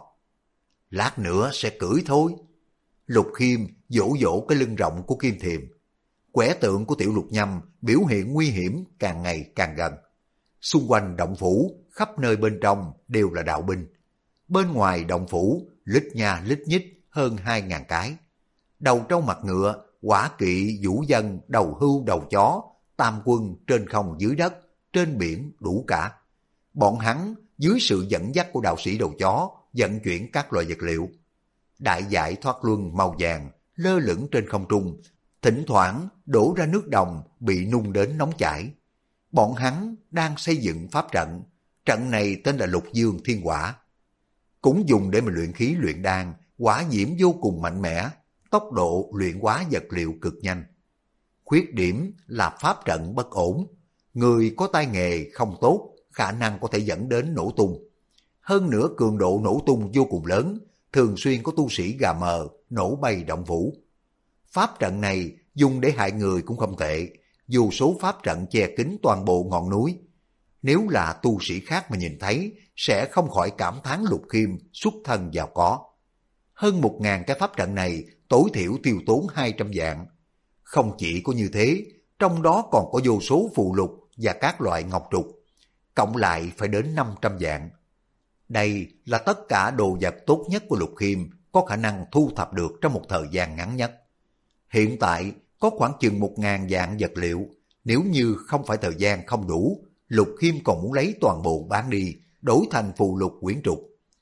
Lát nữa sẽ cưỡi thôi. Lục Khiêm vỗ vỗ cái lưng rộng của kim thiềm. Quẻ tượng của Tiểu Lục Nhâm biểu hiện nguy hiểm càng ngày càng gần. Xung quanh động phủ, khắp nơi bên trong đều là đạo binh. Bên ngoài động phủ, lít nha lít nhít hơn 2.000 cái. Đầu trâu mặt ngựa, quả kỵ vũ dân, đầu hưu đầu chó, tam quân trên không dưới đất, trên biển đủ cả. Bọn hắn dưới sự dẫn dắt của đạo sĩ đầu chó vận chuyển các loại vật liệu. Đại giải thoát luân màu vàng lơ lửng trên không trung, thỉnh thoảng đổ ra nước đồng bị nung đến nóng chảy. Bọn hắn đang xây dựng pháp trận, trận này tên là Lục Dương Thiên Hỏa. Cũng dùng để mà luyện khí luyện đan, hỏa diễm vô cùng mạnh mẽ, tốc độ luyện hóa vật liệu cực nhanh. Khuyết điểm là pháp trận bất ổn, người có tay nghề không tốt, khả năng có thể dẫn đến nổ tung. Hơn nữa cường độ nổ tung vô cùng lớn, thường xuyên có tu sĩ gà mờ, nổ bay động phủ. Pháp trận này dùng để hại người cũng không tệ, dù số pháp trận che kín toàn bộ ngọn núi. Nếu là tu sĩ khác mà nhìn thấy, sẽ không khỏi cảm thán Lục Khiêm xuất thân giàu có. Hơn 1.000 cái pháp trận này tối thiểu tiêu tốn 200 vạn. Không chỉ có như thế, trong đó còn có vô số phù lục và các loại ngọc trục, cộng lại phải đến 500 vạn. Đây là tất cả đồ vật tốt nhất của Lục Khiêm có khả năng thu thập được trong một thời gian ngắn nhất. Hiện tại có khoảng chừng 1.000 vạn vật liệu, nếu như không phải thời gian không đủ, Lục Khiêm còn muốn lấy toàn bộ bán đi, đổi thành phù lục quyển trục.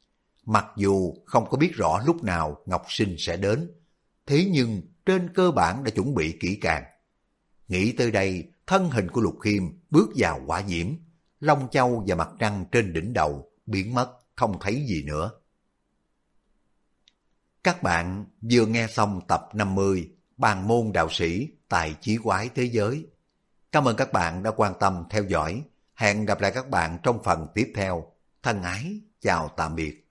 Mặc dù không có biết rõ lúc nào Ngọc Sinh sẽ đến, thế nhưng trên cơ bản đã chuẩn bị kỹ càng. Nghĩ tới đây, thân hình của Lục Khiêm bước vào hỏa diễm, Long Châu và mặt trăng trên đỉnh đầu biến mất, không thấy gì nữa. Các bạn vừa nghe xong tập 50 Bàn môn đạo sĩ tại chí quái thế giới. Cảm ơn các bạn đã quan tâm theo dõi. Hẹn gặp lại các bạn trong phần tiếp theo. Thân ái, chào tạm biệt.